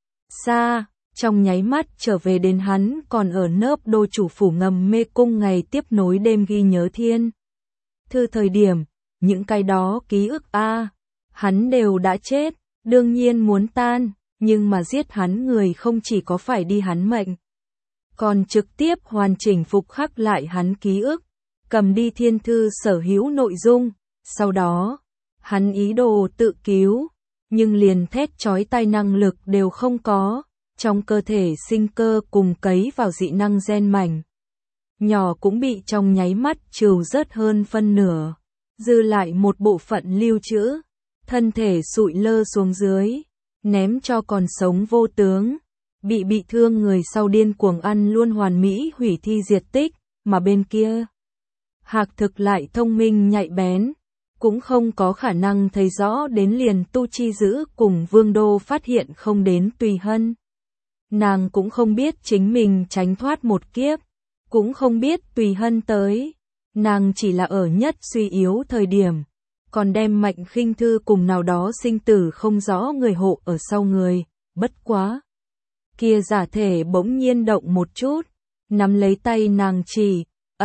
Xa, trong nháy mắt trở về đến hắn còn ở nớp đô chủ phủ ngầm mê cung ngày tiếp nối đêm ghi nhớ thiên. Thư thời điểm, những cái đó ký ức hắn đều đã chết, đương nhiên muốn tan, nhưng mà giết hắn người không chỉ có phải đi hắn mệnh, còn trực tiếp hoàn chỉnh phục khắc lại hắn ký ức, cầm đi thiên thư sở hữu nội dung, sau đó, hắn ý đồ tự cứu, nhưng liền thét chói tai năng lực đều không có, trong cơ thể sinh cơ cùng cấy vào dị năng gen mảnh. Nhỏ cũng bị trong nháy mắt trừ rớt hơn phân nửa, dư lại một bộ phận lưu trữ, thân thể sụi lơ xuống dưới, ném cho còn sống Vô Tướng, bị thương người sau điên cuồng ăn luôn hoàn mỹ hủy thi diệt tích, mà bên kia, Hạc Thực lại thông minh nhạy bén, cũng không có khả năng thấy rõ đến liền Tu Chi Dữ cùng Vương Đô phát hiện không đến Tùy Hân. Nàng cũng không biết chính mình tránh thoát một kiếp, cũng không biết Tùy Hân tới, nàng chỉ là ở nhất suy yếu thời điểm, còn đem Mạnh Khinh Thư cùng nào đó sinh tử không rõ người hộ ở sau người, bất quá. Kia giả thể bỗng nhiên động một chút, nắm lấy tay nàng chỉ,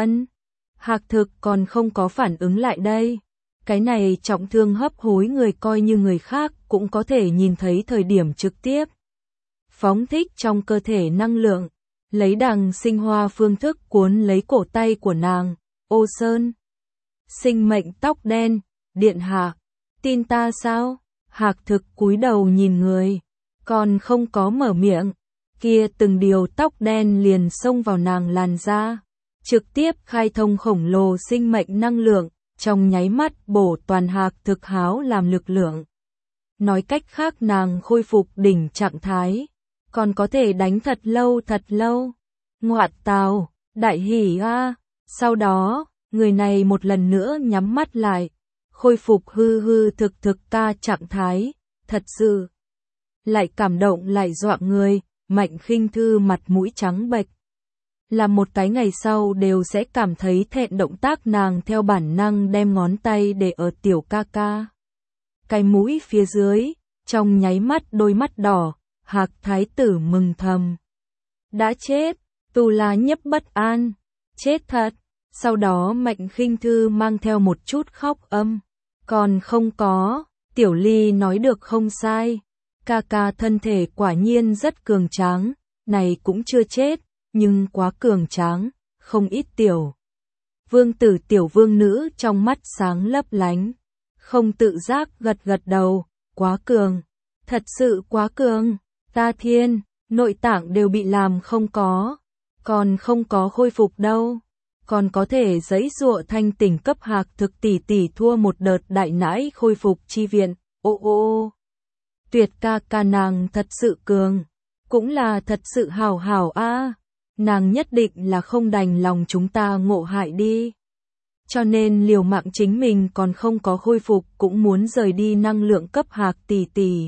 Hạc Thực còn không có phản ứng lại đây. Cái này trọng thương hấp hối người coi như người khác cũng có thể nhìn thấy thời điểm trực tiếp. Phóng thích trong cơ thể năng lượng, lấy đằng sinh hoa phương thức cuốn lấy cổ tay của nàng, Ô Sơn. Sinh mệnh tóc đen, điện hạ, tin ta sao? Hạc Thực cúi đầu nhìn người, còn không có mở miệng, kia từng điều tóc đen liền xông vào nàng làn da, trực tiếp khai thông khổng lồ sinh mệnh năng lượng, trong nháy mắt bổ toàn Hạc Thực háo làm lực lượng. Nói cách khác nàng khôi phục đỉnh trạng thái, còn có thể đánh thật lâu. Ngoạn tào, đại hỉ a. Sau đó, người này một lần nữa nhắm mắt lại, khôi phục hư thực ca trạng thái, thật sự. Lại cảm động lại dọa người, Mạnh Khinh Thư mặt mũi trắng bệch. Là một cái ngày sau đều sẽ cảm thấy thẹn động tác nàng theo bản năng đem ngón tay để ở tiểu ca ca. Cái mũi phía dưới, trong nháy mắt đôi mắt đỏ, Hạc Thái tử mừng thầm. Đã chết, Tu La Nhấp bất an, chết thật. Sau đó Mạnh Khinh Thư mang theo một chút khóc âm. Còn không có, Tiểu Ly nói được không sai. Ca ca thân thể quả nhiên rất cường tráng, này cũng chưa chết, nhưng quá cường tráng, không ít tiểu. Vương tử tiểu vương nữ trong mắt sáng lấp lánh, không tự giác gật gật đầu, quá cường, thật sự quá cường, ta thiên, nội tạng đều bị làm không có, còn không có khôi phục đâu, còn có thể giãy giụa thanh tỉnh cấp hạc thực tỷ thua một đợt đại nãi khôi phục chi viện, ô. Tuyệt ca nàng thật sự cường, cũng là thật sự hảo a, nàng nhất định là không đành lòng chúng ta ngộ hại đi. Cho nên liều mạng chính mình còn không có khôi phục cũng muốn rời đi năng lượng cấp hạc tỷ.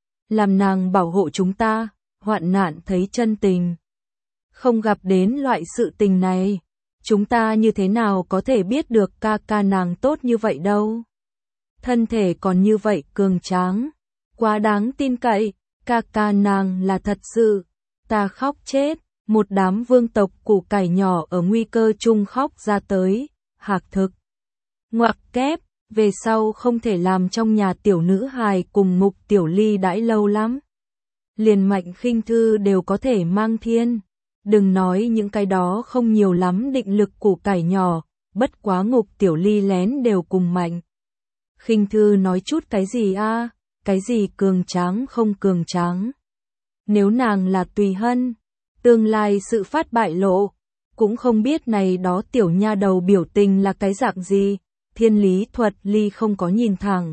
Làm nàng bảo hộ chúng ta, hoạn nạn thấy chân tình. Không gặp đến loại sự tình này, chúng ta như thế nào có thể biết được ca nàng tốt như vậy đâu. Thân thể còn như vậy cường tráng, quá đáng tin cậy, ca nàng là thật sự, ta khóc chết, một đám vương tộc củ cải nhỏ ở nguy cơ chung khóc ra tới, hạc thực. Ngoặc kép, về sau không thể làm trong nhà tiểu nữ hài cùng Mục Tiểu Ly đãi lâu lắm. Liền Mạnh Khinh Thư đều có thể mang thiên, đừng nói những cái đó không nhiều lắm định lực củ cải nhỏ, bất quá Mục Tiểu Ly lén đều cùng Mạnh Khinh Thư nói chút cái gì a, cái gì cường tráng không cường tráng. Nếu nàng là Tùy Hân, tương lai sự phát bại lộ, cũng không biết này đó tiểu nha đầu biểu tình là cái dạng gì, Thiên Lý Thuật Ly không có nhìn thẳng.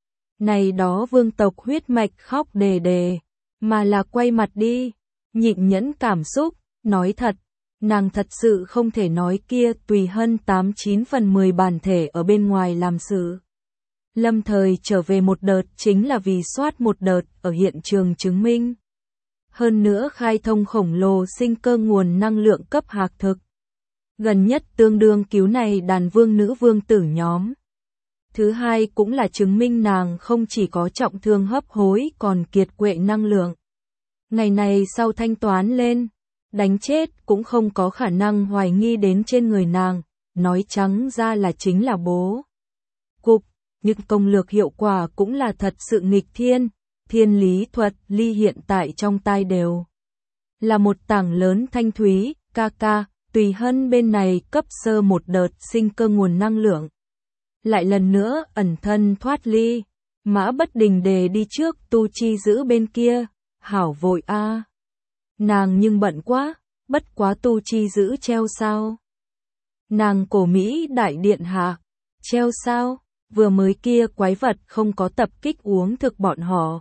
Này đó vương tộc huyết mạch khóc đề, mà là quay mặt đi, nhịn nhẫn cảm xúc, nói thật, nàng thật sự không thể nói kia Tùy Hân 89 phần 10 bản thể ở bên ngoài làm sự. Lâm thời trở về một đợt chính là vì soát một đợt ở hiện trường chứng minh. Hơn nữa khai thông khổng lồ sinh cơ nguồn năng lượng cấp hạc thực. Gần nhất tương đương cứu này đàn vương nữ vương tử nhóm. Thứ hai cũng là chứng minh nàng không chỉ có trọng thương hấp hối còn kiệt quệ năng lượng. Ngày này sau thanh toán lên, đánh chết cũng không có khả năng hoài nghi đến trên người nàng, nói trắng ra là chính là bố cục, nhưng công lược hiệu quả cũng là thật sự nghịch thiên. Thiên Lý Thuật Ly hiện tại trong tai đều là một tảng lớn thanh thúy, ca, Tùy Hân bên này cấp sơ một đợt sinh cơ nguồn năng lượng. Lại lần nữa ẩn thân thoát ly, Mã Bất Đình Đề đi trước Tu Chi giữ bên kia, hảo vội a. Nàng nhưng bận quá, bất quá Tu Chi giữ treo sao? Nàng cổ Mỹ đại điện hạ, treo sao? Vừa mới kia quái vật không có tập kích uống thực bọn họ.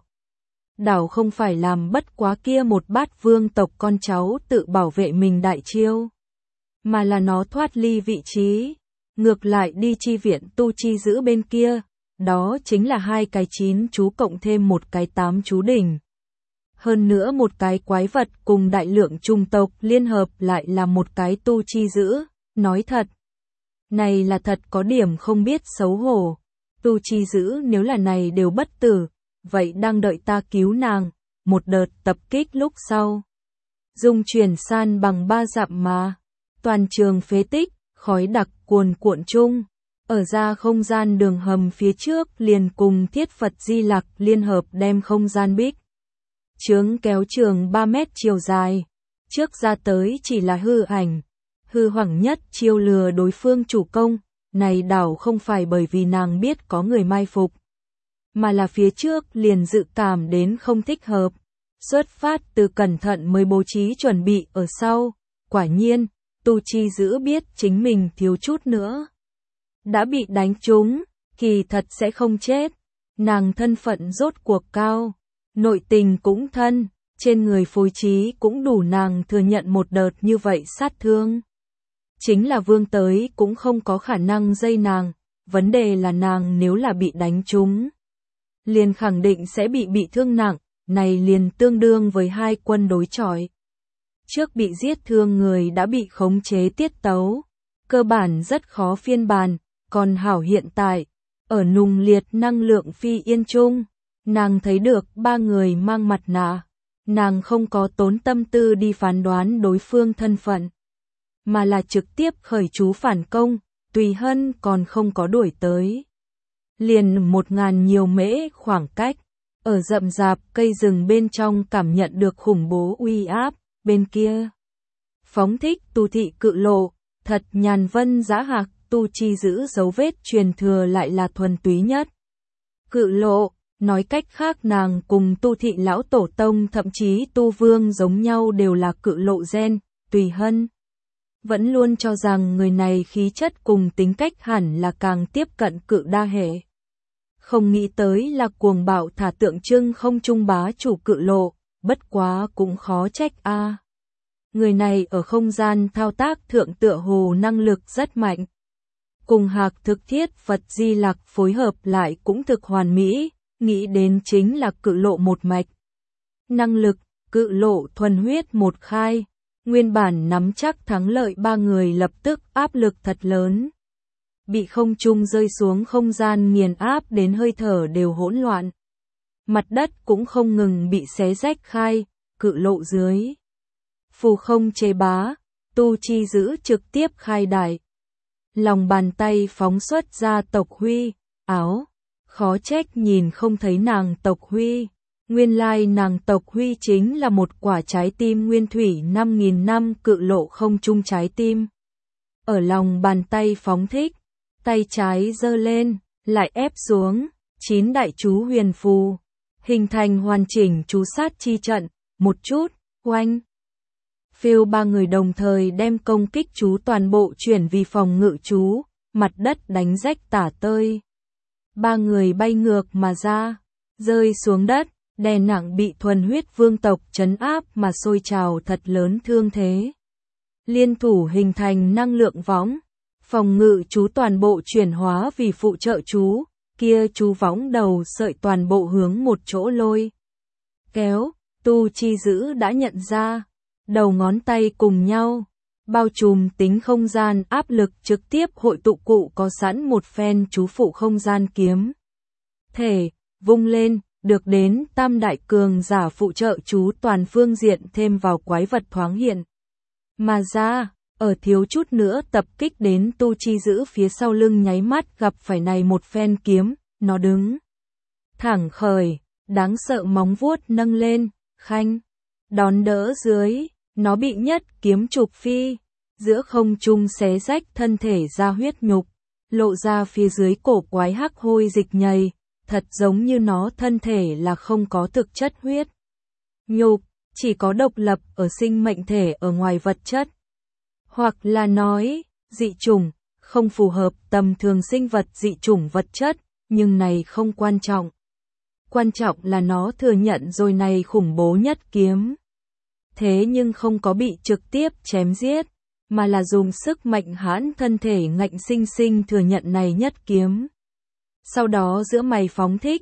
Đảo không phải làm bất quá kia một bát vương tộc con cháu tự bảo vệ mình đại chiêu, mà là nó thoát ly vị trí, ngược lại đi chi viện Tu Chi giữ bên kia, đó chính là 2 cái 9 chú cộng thêm 1 cái 8 chú đỉnh. Hơn nữa một cái quái vật cùng đại lượng trùng tộc liên hợp lại là một cái Tu Chi giữ, nói thật. Này là thật có điểm không biết xấu hổ, Tu Chi giữ nếu là này đều bất tử, vậy đang đợi ta cứu nàng, một đợt tập kích lúc sau. Dung chuyển san bằng 3 dặm mà, toàn trường phế tích, khói đặc cuồn cuộn chung, ở ra không gian đường hầm phía trước liền cùng Thiết Phật Di Lặc liên hợp đem không gian bích. Chướng kéo trường 3 mét chiều dài, trước ra tới chỉ là hư ảnh, hư hoảng nhất chiêu lừa đối phương chủ công, này đảo không phải bởi vì nàng biết có người mai phục, mà là phía trước liền dự cảm đến không thích hợp, xuất phát từ cẩn thận mới bố trí chuẩn bị ở sau, quả nhiên, Tu Chi giữ biết chính mình thiếu chút nữa đã bị đánh trúng, kỳ thật sẽ không chết, nàng thân phận rốt cuộc cao, nội tình cũng thân, trên người phối trí cũng đủ nàng thừa nhận một đợt như vậy sát thương. Chính là vương tới cũng không có khả năng dây nàng, vấn đề là nàng nếu là bị đánh trúng, liền khẳng định sẽ bị thương nặng, này liền tương đương với 2 quân đối chọi. Trước bị giết thương người đã bị khống chế tiết tấu, cơ bản rất khó phiên bản, còn hảo hiện tại, ở nùng liệt năng lượng phi yên chung, nàng thấy được 3 người mang mặt nạ, nàng không có tốn tâm tư đi phán đoán đối phương thân phận, mà là trực tiếp khởi chú phản công, Tùy Hân còn không có đuổi tới. Liền 1000 nhiều mễ khoảng cách, ở rậm rạp cây rừng bên trong cảm nhận được khủng bố uy áp, bên kia. Phóng thích Tu Thị Cự Lộ, thật nhàn vân giá hạc tu chi giữ dấu vết truyền thừa lại là thuần túy nhất. Cự lộ, nói cách khác nàng cùng tu thị lão tổ tông thậm chí tu vương giống nhau đều là cự lộ gen, Tùy Hân vẫn luôn cho rằng người này khí chất cùng tính cách hẳn là càng tiếp cận cự đa hệ. Không nghĩ tới là cuồng bạo thả tượng trưng không trung bá chủ cự lộ, bất quá cũng khó trách a. Người này ở không gian thao tác thượng tựa hồ năng lực rất mạnh. Cùng Hạc Thực Thiết Phật Di Lặc phối hợp lại cũng thực hoàn mỹ, nghĩ đến chính là cự lộ một mạch. Năng lực, cự lộ thuần huyết một khai, nguyên bản nắm chắc thắng lợi ba người lập tức áp lực thật lớn. Bị không trung rơi xuống không gian nghiền áp đến hơi thở đều hỗn loạn. Mặt đất cũng không ngừng bị xé rách khai, cự lộ dưới. Phù không chế bá, tu chi giữ trực tiếp khai đại. Lòng bàn tay phóng xuất ra tộc huy, áo. Khó trách nhìn không thấy nàng tộc huy. Nguyên lai nàng tộc huy chính là một quả trái tim nguyên thủy 5.000 năm cự lộ không trung trái tim. Ở lòng bàn tay phóng thích, tay trái giơ lên, lại ép xuống, 9 đại chú huyền phù, hình thành hoàn chỉnh chú sát chi trận, một chút, oanh. Phiêu ba người đồng thời đem công kích chú toàn bộ chuyển vì phòng ngự chú, mặt đất đánh rách tả tơi. Ba người bay ngược mà ra, rơi xuống đất, đè nặng bị thuần huyết vương tộc trấn áp mà sôi trào thật lớn thương thế. Liên thủ hình thành năng lượng võng, phòng ngự chú toàn bộ chuyển hóa vì phụ trợ chú, kia chú võng đầu sợi toàn bộ hướng một chỗ lôi. Kéo, tu chi giữ đã nhận ra, đầu ngón tay cùng nhau, bao trùm tính không gian áp lực trực tiếp hội tụ cụ có sẵn một phen chú phụ không gian kiếm. Thể, vung lên, được đến tam đại cường giả phụ trợ chú toàn phương diện thêm vào quái vật thoáng hiện. Mà ra, ở thiếu chút nữa tập kích đến tu chi giữ phía sau lưng nháy mắt gặp phải này một phen kiếm, nó đứng thẳng khởi, đáng sợ móng vuốt nâng lên, khanh, đón đỡ dưới, nó bị nhất kiếm trục phi, giữa không trung xé rách thân thể ra huyết nhục, lộ ra phía dưới cổ quái hắc hôi dịch nhầy, thật giống như nó thân thể là không có thực chất huyết nhục, chỉ có độc lập ở sinh mệnh thể ở ngoài vật chất. Hoặc là nói, dị chủng, không phù hợp tầm thường sinh vật dị chủng vật chất, nhưng này không quan trọng. Quan trọng là nó thừa nhận rồi này khủng bố nhất kiếm. Thế nhưng không có bị trực tiếp chém giết, mà là dùng sức mạnh hãn thân thể ngạnh sinh sinh thừa nhận này nhất kiếm. Sau đó giữa mày phóng thích,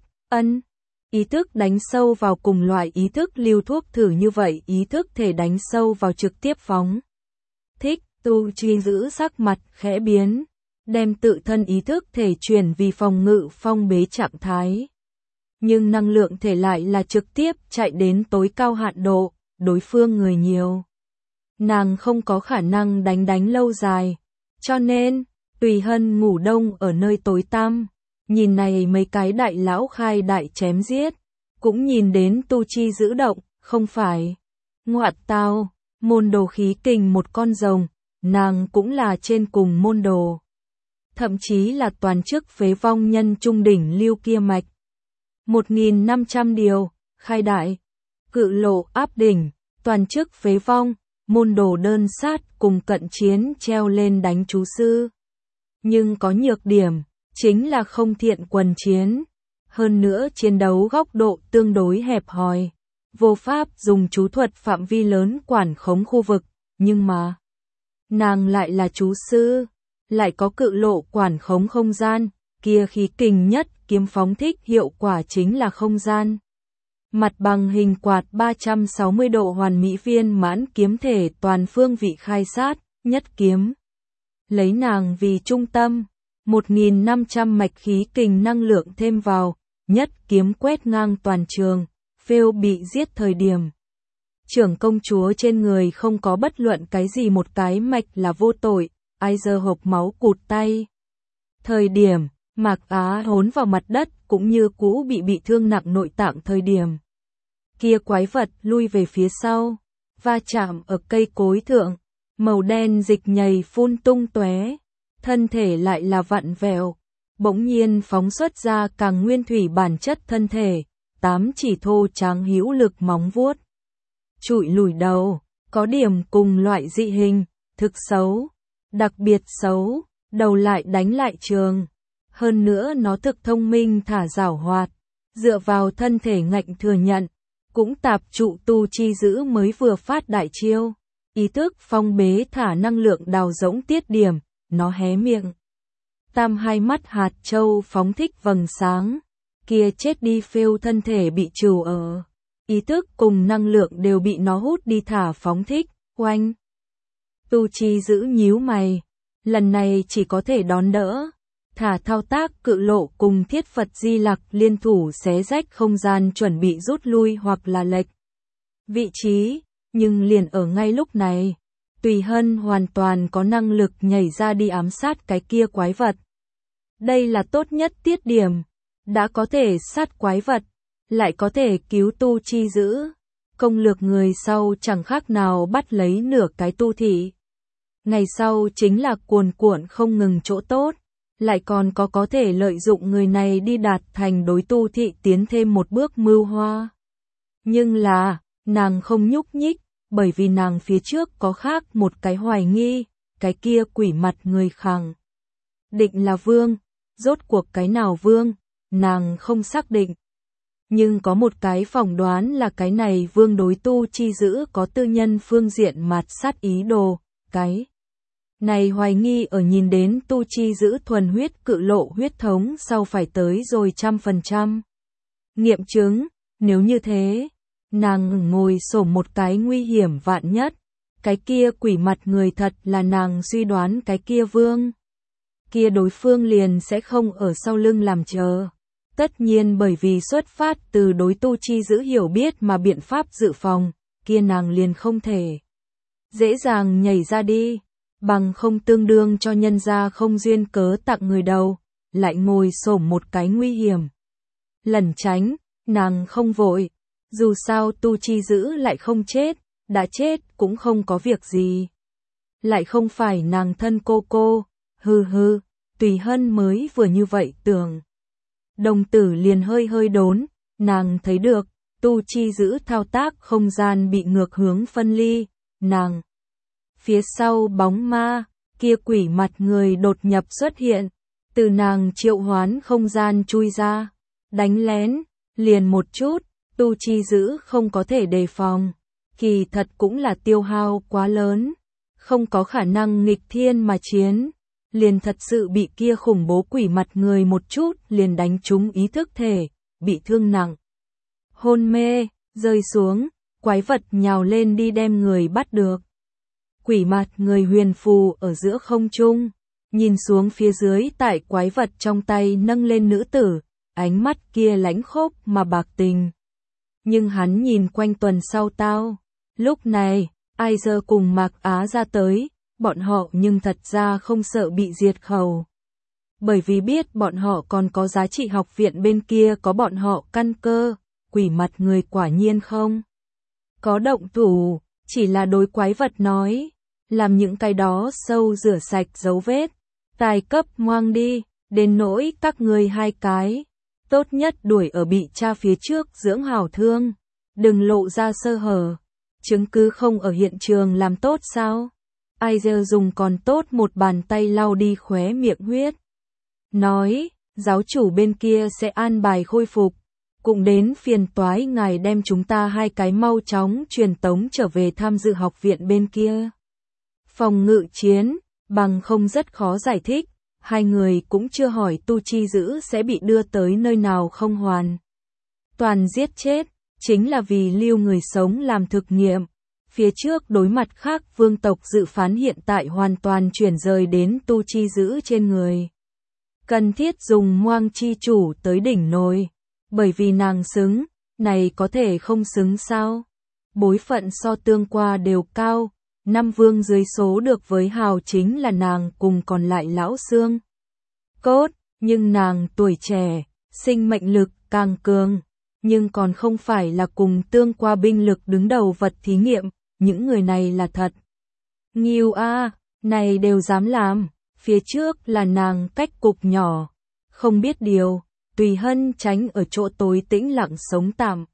ý thức đánh sâu vào cùng loại ý thức lưu thuốc thử như vậy ý thức thể đánh sâu vào trực tiếp phóng. Thích, tu chi giữ sắc mặt khẽ biến, đem tự thân ý thức thể chuyển vì phòng ngự phong bế trạng thái. Nhưng năng lượng thể lại là trực tiếp chạy đến tối cao hạn độ, đối phương người nhiều. Nàng không có khả năng đánh lâu dài, cho nên, Tùy Hân ngủ đông ở nơi tối tăm, nhìn này mấy cái đại lão khai đại chém giết, cũng nhìn đến tu chi giữ động, không phải. Ngoạt tao, môn đồ khí kình một con rồng, nàng cũng là trên cùng môn đồ. Thậm chí là toàn chức phế vong nhân trung đỉnh lưu kia mạch. 1.500 điều, khai đại, cự lộ áp đỉnh, toàn chức phế vong, môn đồ đơn sát cùng cận chiến treo lên đánh chú sư. Nhưng có nhược điểm, chính là không thiện quần chiến. Hơn nữa chiến đấu góc độ tương đối hẹp hòi. Vô pháp dùng chú thuật phạm vi lớn quản khống khu vực, nhưng mà nàng lại là chú sư, lại có cự lộ quản khống không gian, kia khí kình nhất kiếm phóng thích hiệu quả chính là không gian. Mặt bằng hình quạt 360 độ hoàn mỹ viên mãn kiếm thể toàn phương vị khai sát, nhất kiếm. Lấy nàng vì trung tâm, 1.500 mạch khí kình năng lượng thêm vào, nhất kiếm quét ngang toàn trường, Phêu bị giết thời điểm. Trưởng công chúa trên người không có bất luận cái gì một cái mạch là vô tội, ai giờ hộc máu cụt tay. Thời điểm, Mạc Á hốn vào mặt đất cũng như cũ bị thương nặng nội tạng thời điểm. Kia quái vật lui về phía sau, va chạm ở cây cối thượng, màu đen dịch nhầy phun tung tóe, thân thể lại là vặn vẹo, bỗng nhiên phóng xuất ra càng nguyên thủy bản chất thân thể, 8 chỉ thô tráng hữu lực móng vuốt. Trụi lùi đầu, có điểm cùng loại dị hình, thực xấu, đặc biệt xấu, đầu lại đánh lại trường. Hơn nữa nó thực thông minh thả giảo hoạt, dựa vào thân thể ngạnh thừa nhận, cũng tạp trụ tu chi giữ mới vừa phát đại chiêu. Ý thức phong bế thả năng lượng đào rỗng tiết điểm, nó hé miệng. Tam hai mắt hạt châu phóng thích vầng sáng, kia chết đi phêu thân thể bị trù ở. Ý thức cùng năng lượng đều bị nó hút đi thả phóng thích, oanh. Tu chi giữ nhíu mày, lần này chỉ có thể đón đỡ. Thả thao tác cự lộ cùng thiết Phật Di Lặc liên thủ xé rách không gian chuẩn bị rút lui hoặc là lệch vị trí, nhưng liền ở ngay lúc này, Tùy Hân hoàn toàn có năng lực nhảy ra đi ám sát cái kia quái vật. Đây là tốt nhất tiết điểm, đã có thể sát quái vật, lại có thể cứu tu chi giữ. Công lược người sau chẳng khác nào bắt lấy nửa cái tu thị. Ngày sau chính là cuồn cuộn không ngừng chỗ tốt. Lại còn có thể lợi dụng người này đi đạt thành đối tu thị tiến thêm một bước mưu hoa. Nhưng là, nàng không nhúc nhích, bởi vì nàng phía trước có khác một cái hoài nghi, cái kia quỷ mặt người khẳng định là vương, rốt cuộc cái nào vương, nàng không xác định. Nhưng có một cái phỏng đoán là cái này vương đối tu chi giữ có tư nhân phương diện mạt sát ý đồ, cái này hoài nghi ở nhìn đến tu chi giữ thuần huyết cự lộ huyết thống sau phải tới rồi 100%. Nghiệm chứng, nếu như thế, nàng ngồi xổm một cái nguy hiểm vạn nhất, cái kia quỷ mặt người thật là nàng suy đoán cái kia vương. Kia đối phương liền sẽ không ở sau lưng làm chờ. Tất nhiên bởi vì xuất phát từ đối tu chi giữ hiểu biết mà biện pháp dự phòng, kia nàng liền không thể dễ dàng nhảy ra đi. Bằng không tương đương cho nhân gia không duyên cớ tặng người đầu, lại ngồi xổm một cái nguy hiểm. Lẩn tránh, nàng không vội, dù sao tu chi giữ lại không chết, đã chết cũng không có việc gì. Lại không phải nàng thân cô, hừ, Tùy Hân mới vừa như vậy tưởng. Đồng tử liền hơi đốn, nàng thấy được, tu chi giữ thao tác không gian bị ngược hướng phân ly, nàng. Phía sau bóng ma, kia quỷ mặt người đột nhập xuất hiện, từ nàng triệu hoán không gian chui ra, đánh lén, liền một chút, tu chi giữ không có thể đề phòng, kỳ thật cũng là tiêu hao quá lớn, không có khả năng nghịch thiên mà chiến, liền thật sự bị kia khủng bố quỷ mặt người một chút liền đánh trúng ý thức thể, bị thương nặng. Hôn mê, rơi xuống, quái vật nhào lên đi đem người bắt được. Quỷ mặt người huyền phù ở giữa không trung, nhìn xuống phía dưới tại quái vật trong tay nâng lên nữ tử, ánh mắt kia lãnh khốc mà bạc tình. Nhưng hắn nhìn quanh tuần sau tao, lúc này, ai giờ cùng Mạc Á ra tới, bọn họ nhưng thật ra không sợ bị diệt khẩu. Bởi vì biết bọn họ còn có giá trị học viện bên kia có bọn họ căn cơ, quỷ mặt người quả nhiên không có động thủ, chỉ là đối quái vật nói, làm những cái đó sâu rửa sạch dấu vết, tài cấp ngoang đi, đến nỗi các người hai cái, tốt nhất đuổi ở bị cha phía trước dưỡng hảo thương, đừng lộ ra sơ hở, chứng cứ không ở hiện trường làm tốt sao? Ai giờ dùng còn tốt một bàn tay lau đi khóe miệng huyết. Nói, giáo chủ bên kia sẽ an bài khôi phục, cũng đến phiền toái ngài đem chúng ta hai cái mau chóng truyền tống trở về tham dự học viện bên kia. Phòng ngự chiến, bằng không rất khó giải thích, hai người cũng chưa hỏi tu chi giữ sẽ bị đưa tới nơi nào không hoàn. Toàn giết chết, chính là vì lưu người sống làm thực nghiệm. Phía trước đối mặt khác vương tộc dự phán hiện tại hoàn toàn chuyển rời đến tu chi giữ trên người. Cần thiết dùng Moang chi chủ tới đỉnh nồi, bởi vì nàng xứng, này có thể không xứng sao? Bối phận so tương qua đều cao, 5 vương dưới số được với hào chính là nàng cùng còn lại lão xương. Cốt, nhưng nàng tuổi trẻ, sinh mệnh lực càng cường, nhưng còn không phải là cùng tương qua binh lực đứng đầu vật thí nghiệm, những người này là thật. Nghiêu a, này đều dám làm, Phía trước là nàng cách cục nhỏ, không biết điều, Tùy Hân tránh ở chỗ tối tĩnh lặng sống tạm.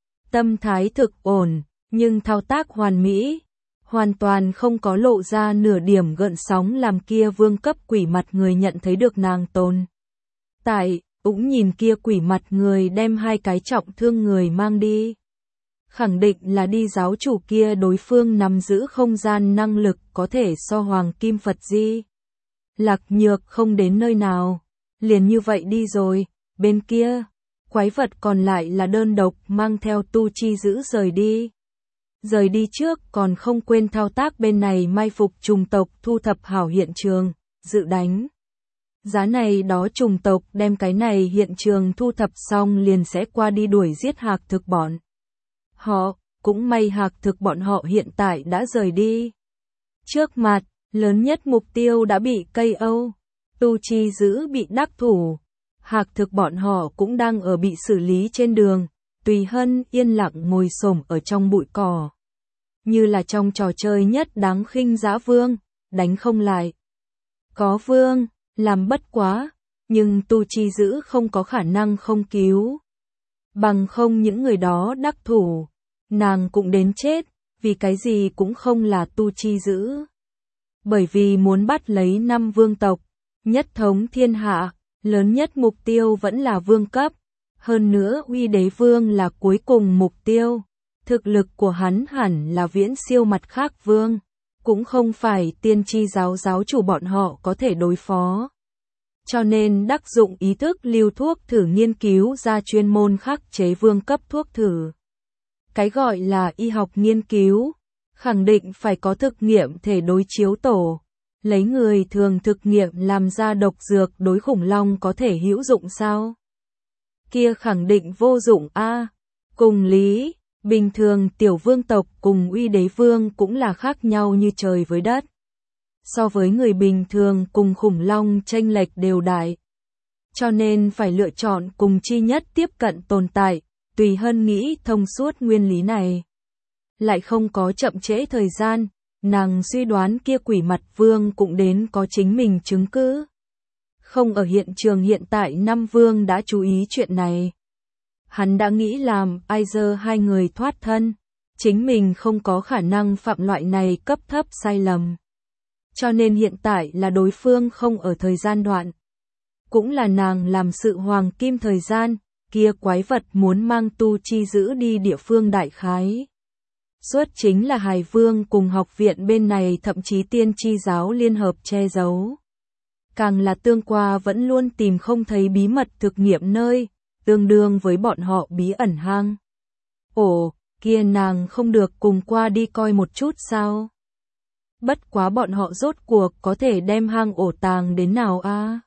Tâm thái thực ổn, nhưng thao tác hoàn mỹ, hoàn toàn không có lộ ra nửa điểm gợn sóng làm kia vương cấp quỷ mặt người nhận thấy được nàng tồn tại. Cũng nhìn kia quỷ mặt người đem 2 cái trọng thương người mang đi. Khẳng định là đi giáo chủ kia đối phương nắm giữ không gian năng lực có thể so Hoàng Kim Phật Di. Lạc Nhược không đến nơi nào, liền như vậy đi rồi, bên kia, quái vật còn lại là đơn độc mang theo Tu Chi Dữ rời đi. Rời đi trước còn không quên thao tác bên này mai phục trùng tộc thu thập hảo hiện trường, dự đánh. Giá này đó trùng tộc đem cái này hiện trường thu thập xong liền sẽ qua đi đuổi giết Hạc Thực bọn họ, cũng may Hạc Thực bọn họ hiện tại đã rời đi. Trước mặt, lớn nhất mục tiêu đã bị KO, Tu Chi Dữ bị đắc thủ, Hạc Thực bọn họ cũng đang ở bị xử lý trên đường, Tùy Hân yên lặng ngồi xổm ở trong bụi cỏ. Như là trong trò chơi nhất đáng khinh dã vương, đánh không lại. Có vương, làm bất quá, nhưng Tu Chi Dữ không có khả năng không cứu. Bằng không những người đó đắc thủ, nàng cũng đến chết, vì cái gì cũng không là Tu Chi Dữ. Bởi vì muốn bắt lấy 5 vương tộc, nhất thống thiên hạ, lớn nhất mục tiêu vẫn là vương cấp, hơn nữa Uy Đế Vương là cuối cùng mục tiêu. Thực lực của hắn hẳn là viễn siêu mặt khác vương, cũng không phải tiên tri giáo giáo chủ bọn họ có thể đối phó. Cho nên đắc dụng ý thức lưu thuốc thử nghiên cứu ra chuyên môn khắc chế vương cấp thuốc thử. Cái gọi là y học nghiên cứu, khẳng định phải có thực nghiệm thể đối chiếu tổ. Lấy người thường thực nghiệm làm ra độc dược đối khủng long có thể hữu dụng sao? Kia khẳng định vô dụng a. Cùng lý, bình thường tiểu vương tộc cùng Uy Đế Vương cũng là khác nhau như trời với đất. So với người bình thường cùng khủng long chênh lệch đều đại. Cho nên phải lựa chọn cùng chi nhất tiếp cận tồn tại, Tùy Hân nghĩ thông suốt nguyên lý này. Lại không có chậm trễ thời gian, nàng suy đoán kia quỷ mặt vương cũng đến có chính mình chứng cứ. Không ở hiện trường hiện tại 5 vương đã chú ý chuyện này. Hắn đã nghĩ làm Aizer 2 người thoát thân, chính mình không có khả năng phạm loại này cấp thấp sai lầm. Cho nên hiện tại là đối phương không ở thời gian đoạn. Cũng là nàng làm sự hoàng kim thời gian, kia quái vật muốn mang Tu Chi Dữ đi địa phương đại khái. Suốt chính là Hài Vương cùng học viện bên này thậm chí tiên tri giáo liên hợp che giấu. Càng là tương qua vẫn luôn tìm không thấy bí mật thực nghiệm nơi, tương đương với bọn họ bí ẩn hang. Ồ, kia nàng không được cùng qua đi coi một chút sao? Bất quá bọn họ rốt cuộc có thể đem hang ổ tàng đến nào a?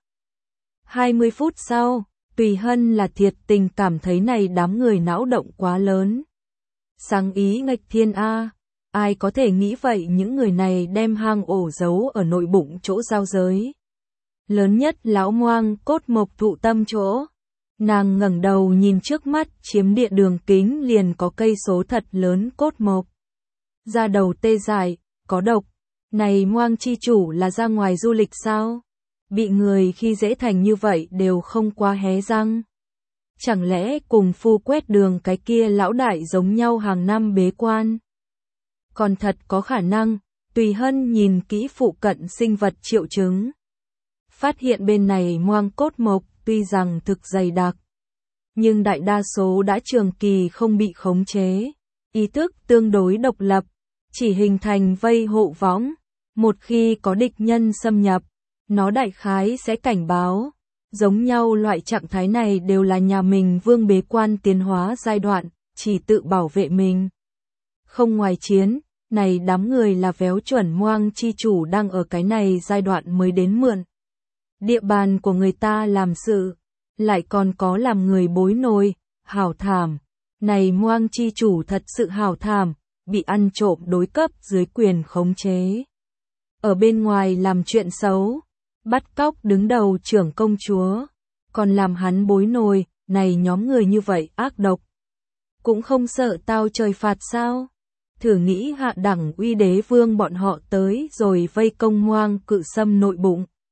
20 phút sau, Tùy Hân là thiệt tình cảm thấy này đám người não động quá lớn. Sáng ý nghịch thiên a, ai có thể nghĩ vậy những người này đem hang ổ giấu ở nội bụng chỗ giao giới. Lớn nhất lão moang cốt mộc thụ tâm chỗ. Nàng ngẩng đầu nhìn trước mắt chiếm địa đường kính liền có cây số thật lớn cốt mộc. Da đầu tê dại, có độc. Này moang chi chủ là ra ngoài du lịch sao? Bị người khi dễ thành như vậy đều không quá hé răng. Chẳng lẽ cùng phu quét đường cái kia lão đại giống nhau hàng năm bế quan? Còn thật có khả năng, Tùy Hân nhìn kỹ phụ cận sinh vật triệu chứng. Phát hiện bên này moang cốt mộc tuy rằng thực dày đặc, nhưng đại đa số đã trường kỳ không bị khống chế. Ý thức tương đối độc lập, chỉ hình thành vây hộ võng. Một khi có địch nhân xâm nhập, nó đại khái sẽ cảnh báo. Giống nhau loại trạng thái này đều là nhà mình vương bế quan tiến hóa giai đoạn, chỉ tự bảo vệ mình. Không ngoài chiến, này đám người là véo chuẩn moang chi chủ đang ở cái này giai đoạn mới đến mượn. Địa bàn của người ta làm sự, lại còn có làm người bối nổi, hảo thảm. Này moang chi chủ thật sự hảo thảm, bị ăn trộm đối cấp dưới quyền khống chế. Ở bên ngoài làm chuyện xấu, bắt cóc đứng đầu trưởng công chúa, còn làm hắn bối nổi, này nhóm người như vậy ác độc. Cũng không sợ tao trời phạt sao? Thử nghĩ hạ đẳng Uy Đế Vương bọn họ tới rồi vây công moang cự xâm nội bụng,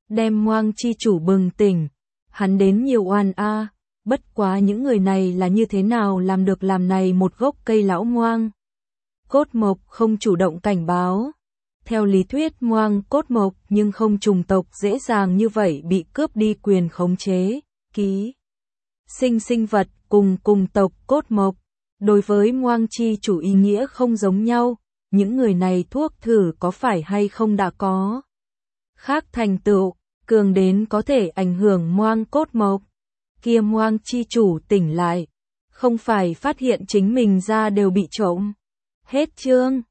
đem Moang chi chủ bừng tỉnh. Hắn đến nhiều oan a, bất quá những người này là như thế nào làm được làm này một gốc cây lão Moang cốt mộc không chủ động cảnh báo. Theo lý thuyết Moang cốt mộc nhưng không trùng tộc dễ dàng như vậy bị cướp đi quyền khống chế, ký sinh vật cùng tộc cốt mộc. Đối với Moang chi chủ ý nghĩa không giống nhau, những người này thuốc thử có phải hay không đã có khác thành tựu, cường đến có thể ảnh hưởng Moang cốt mộc. Kia Moang chi chủ tỉnh lại, không phải phát hiện chính mình ra đều bị trộm. Hết chương.